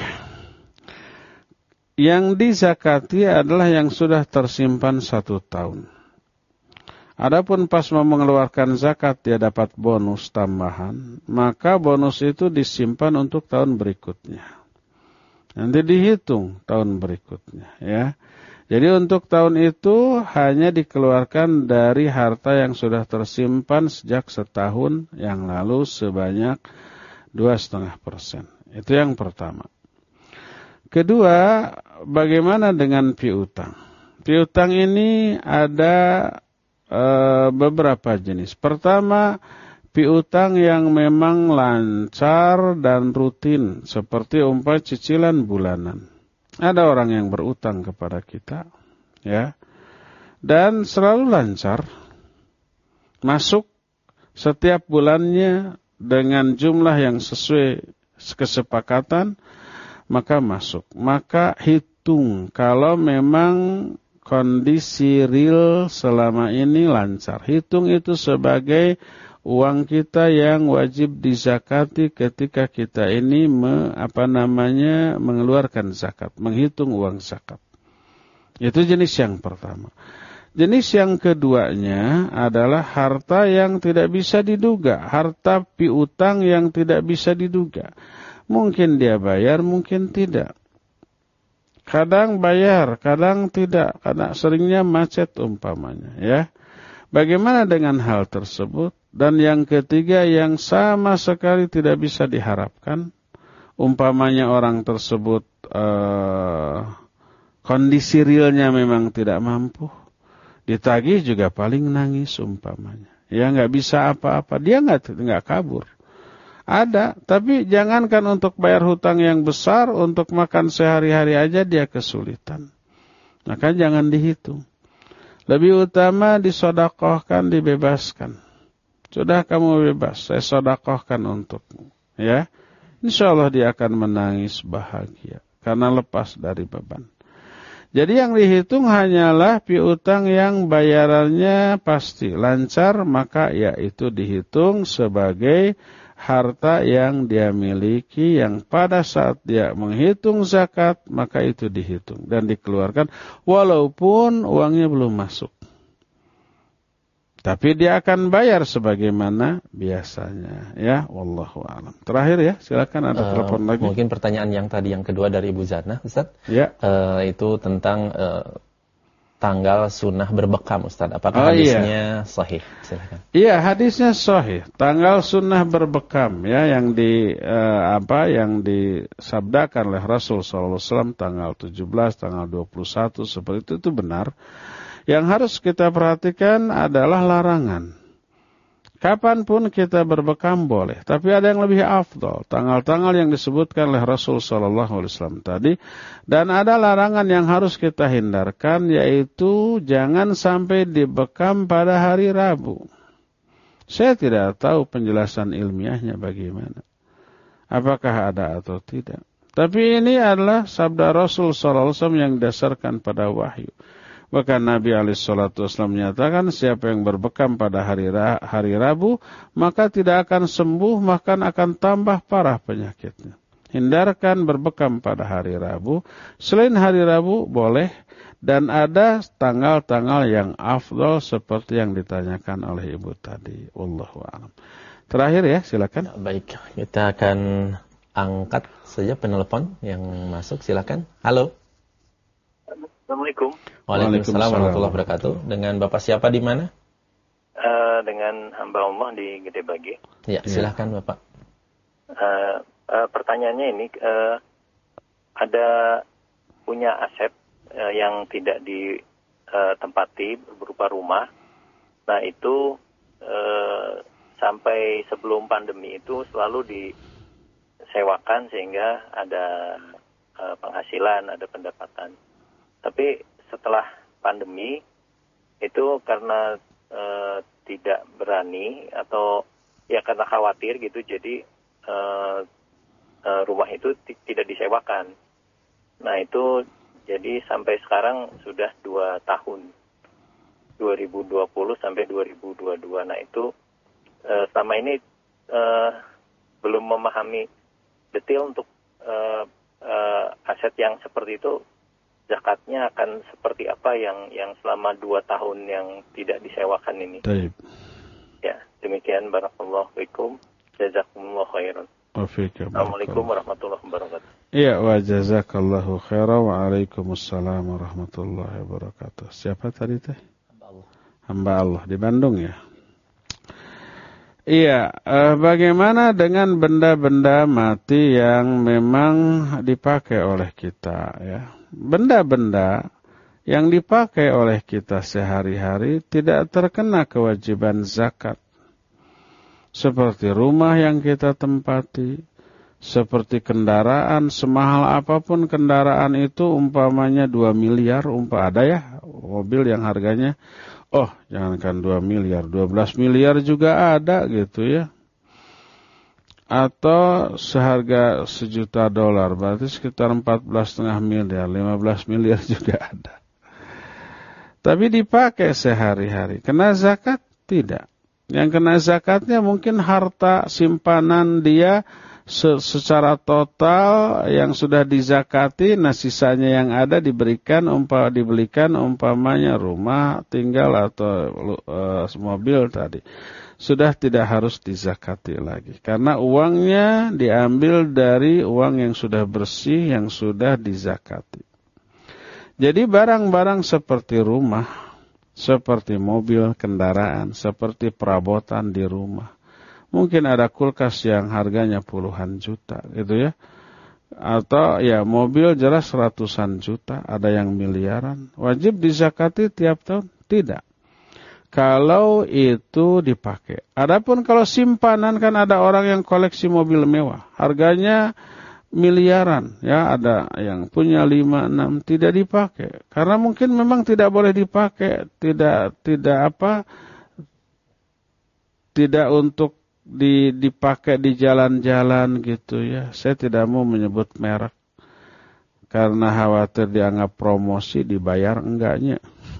Yang dizakati adalah yang sudah tersimpan 1 tahun. Adapun pas mau mengeluarkan zakat dia dapat bonus tambahan, maka bonus itu disimpan untuk tahun berikutnya. Nanti dihitung tahun berikutnya ya. Jadi untuk tahun itu hanya dikeluarkan dari harta yang sudah tersimpan sejak setahun yang lalu sebanyak 2,5%. Itu yang pertama. Kedua, bagaimana dengan piutang? Piutang ini ada beberapa jenis. Pertama, piutang yang memang lancar dan rutin, seperti umpama cicilan bulanan. Ada orang yang berutang kepada kita, ya, dan selalu lancar, masuk setiap bulannya dengan jumlah yang sesuai kesepakatan, maka masuk. Maka hitung kalau memang kondisi real selama ini lancar. Hitung itu sebagai uang kita yang wajib dizakati ketika kita ini mengeluarkan zakat, menghitung uang zakat. Itu jenis yang pertama. Jenis yang keduanya adalah harta yang tidak bisa diduga, harta piutang yang tidak bisa diduga. Mungkin dia bayar, mungkin tidak. Kadang bayar, kadang tidak, kadang seringnya macet umpamanya, ya. Bagaimana dengan hal tersebut? Dan yang ketiga yang sama sekali tidak bisa diharapkan, umpamanya orang tersebut kondisi realnya memang tidak mampu, ditagih juga paling nangis umpamanya. Ya nggak bisa apa-apa, dia nggak kabur. Ada, tapi jangankan untuk bayar hutang yang besar, untuk makan sehari-hari aja dia kesulitan. Maka jangan dihitung. Lebih utama disodakohkan, dibebaskan. Sudah kamu bebas, saya sodakohkan untukmu. Ya, insya Allah dia akan menangis bahagia karena lepas dari beban. Jadi yang dihitung hanyalah piutang yang bayarannya pasti lancar, maka ya itu dihitung sebagai harta yang dia miliki, yang pada saat dia menghitung zakat, maka itu dihitung dan dikeluarkan walaupun uangnya belum masuk. Tapi dia akan bayar sebagaimana biasanya, ya, wallahu a'lam. Terakhir ya, silakan ada telepon lagi. Mungkin pertanyaan yang tadi yang kedua dari Ibu Zana, Ustaz. Ya. Itu tentang tanggal sunnah berbekam, Ustaz. Apakah hadisnya sahih? Silakan. Iya, hadisnya sahih. Tanggal sunnah berbekam, ya, yang disabdakan oleh Rasul sallallahu alaihi wasallam tanggal 17, tanggal 21 seperti itu benar. Yang harus kita perhatikan adalah larangan. Kapanpun kita berbekam boleh, tapi ada yang lebih afdal, tanggal-tanggal yang disebutkan oleh Rasul sallallahu alaihi wasallam tadi, dan ada larangan yang harus kita hindarkan, yaitu jangan sampai dibekam pada hari Rabu. Saya tidak tahu penjelasan ilmiahnya bagaimana, apakah ada atau tidak. Tapi ini adalah sabda Rasul sallallahu alaihi wasallam yang didasarkan pada wahyu. Bahkan Nabi SAW menyatakan siapa yang berbekam pada hari Rabu, maka tidak akan sembuh, bahkan akan tambah parah penyakitnya. Hindarkan berbekam pada hari Rabu. Selain hari Rabu boleh, dan ada tanggal-tanggal yang afdal seperti yang ditanyakan oleh Ibu tadi. Wallahu a'lam. Terakhir ya, silakan. Ya, baik, kita akan angkat saja penelpon yang masuk. Silakan. Halo. Assalamualaikum. Waalaikumsalam warahmatullahi wabarakatuh. Dengan Bapak siapa di mana? Dengan hamba Allah di Gede Bage. Ya, silahkan Bapak. Pertanyaannya ini, ada punya aset yang tidak ditempati berupa rumah. Nah itu sampai sebelum pandemi itu selalu disewakan sehingga ada penghasilan, ada pendapatan. Tapi setelah pandemi itu karena tidak berani atau ya karena khawatir gitu, jadi rumah itu tidak disewakan. Nah itu jadi sampai sekarang sudah 2 tahun, 2020 sampai 2022. Nah itu selama ini belum memahami detail untuk aset yang seperti itu. Zakatnya akan seperti apa yang selama 2 tahun yang tidak disewakan ini. Baik. Ya, demikian barakallahu fikum. Jazakumullahu khairan. Assalamualaikum warahmatullahi wabarakatuh. Iya, wa jazakallahu khairan wa waalaikumsalam warahmatullahi wabarakatuh. Siapa tadi teh? Hamba Allah di Bandung ya. Iya, bagaimana dengan benda-benda mati yang memang dipakai oleh kita ya? Benda-benda yang dipakai oleh kita sehari-hari tidak terkena kewajiban zakat. Seperti rumah yang kita tempati, seperti kendaraan, semahal apapun kendaraan itu, umpamanya 2 miliar, ada ya mobil yang harganya Oh, jangankan 2 miliar, 12 miliar juga ada gitu ya. Atau seharga $1 juta, berarti sekitar 14,5 miliar, 15 miliar juga ada. Tapi dipakai sehari-hari. Kena zakat? Tidak. Yang kena zakatnya mungkin harta simpanan dia secara total yang sudah dizakati, nah sisanya yang ada dibelikan umpamanya rumah tinggal atau mobil tadi. Sudah tidak harus dizakati lagi. Karena uangnya diambil dari uang yang sudah bersih, yang sudah dizakati. Jadi barang-barang seperti rumah, seperti mobil, kendaraan, seperti perabotan di rumah. Mungkin ada kulkas yang harganya puluhan juta gitu ya. Atau ya mobil jelas ratusan juta, ada yang miliaran. Wajib dizakati tiap tahun? Tidak. Kalau itu dipakai. Adapun kalau simpanan, kan ada orang yang koleksi mobil mewah. Harganya miliaran, ya ada yang punya 5, 6 tidak dipakai. Karena mungkin memang tidak boleh dipakai, tidak untuk dipakai di jalan-jalan gitu ya. Saya tidak mau menyebut merek karena khawatir dianggap promosi, dibayar enggaknya.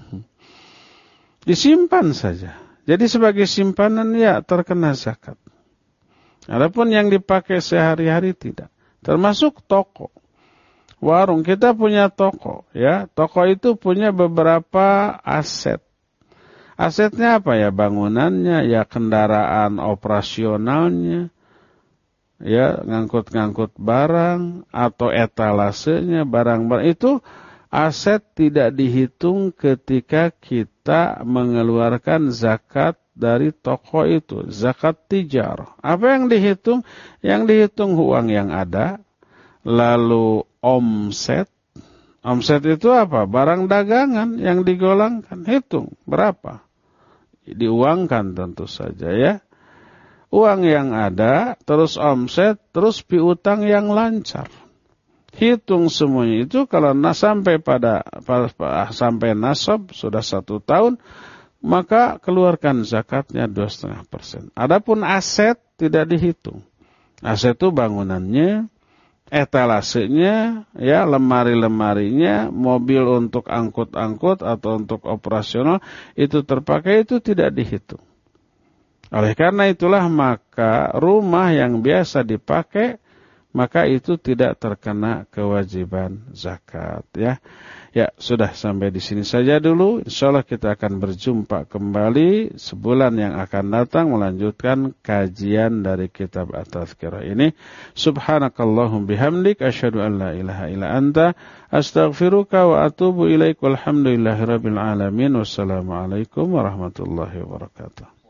Disimpan saja. Jadi sebagai simpanan ya terkena zakat. Adapun yang dipakai sehari-hari tidak. Termasuk toko. Warung, kita punya toko ya. Toko itu punya beberapa aset. Asetnya apa ya? Bangunannya, ya kendaraan operasionalnya, ya ngangkut-ngangkut barang, atau etalasenya, barang-barang. Itu aset tidak dihitung ketika kita mengeluarkan zakat dari toko itu. Zakat tijar. Apa yang dihitung? Yang dihitung uang yang ada, lalu omset. Omset itu apa? Barang dagangan yang digolangkan. Hitung berapa? Diuangkan tentu saja ya. Uang yang ada, terus omset, terus piutang yang lancar. Hitung semuanya itu. Kalau sampai sampai nasab sudah 1 tahun, maka keluarkan zakatnya 2,5%. Adapun aset tidak dihitung. Aset itu bangunannya, etalasenya, ya lemari-lemarinya, mobil untuk angkut-angkut atau untuk operasional itu terpakai, itu tidak dihitung. Oleh karena itulah maka rumah yang biasa dipakai, maka itu tidak terkena kewajiban zakat ya. Ya, sudah sampai di sini saja dulu. Insyaallah kita akan berjumpa kembali sebulan yang akan datang melanjutkan kajian dari kitab At-Tazkirah ini. Subhanakallahum bihamdik asyhadu an la ilaha illa anta astaghfiruka wa atubu ilaik. Walhamdulillahirabbil alamin. Wassalamualaikum warahmatullahi wabarakatuh.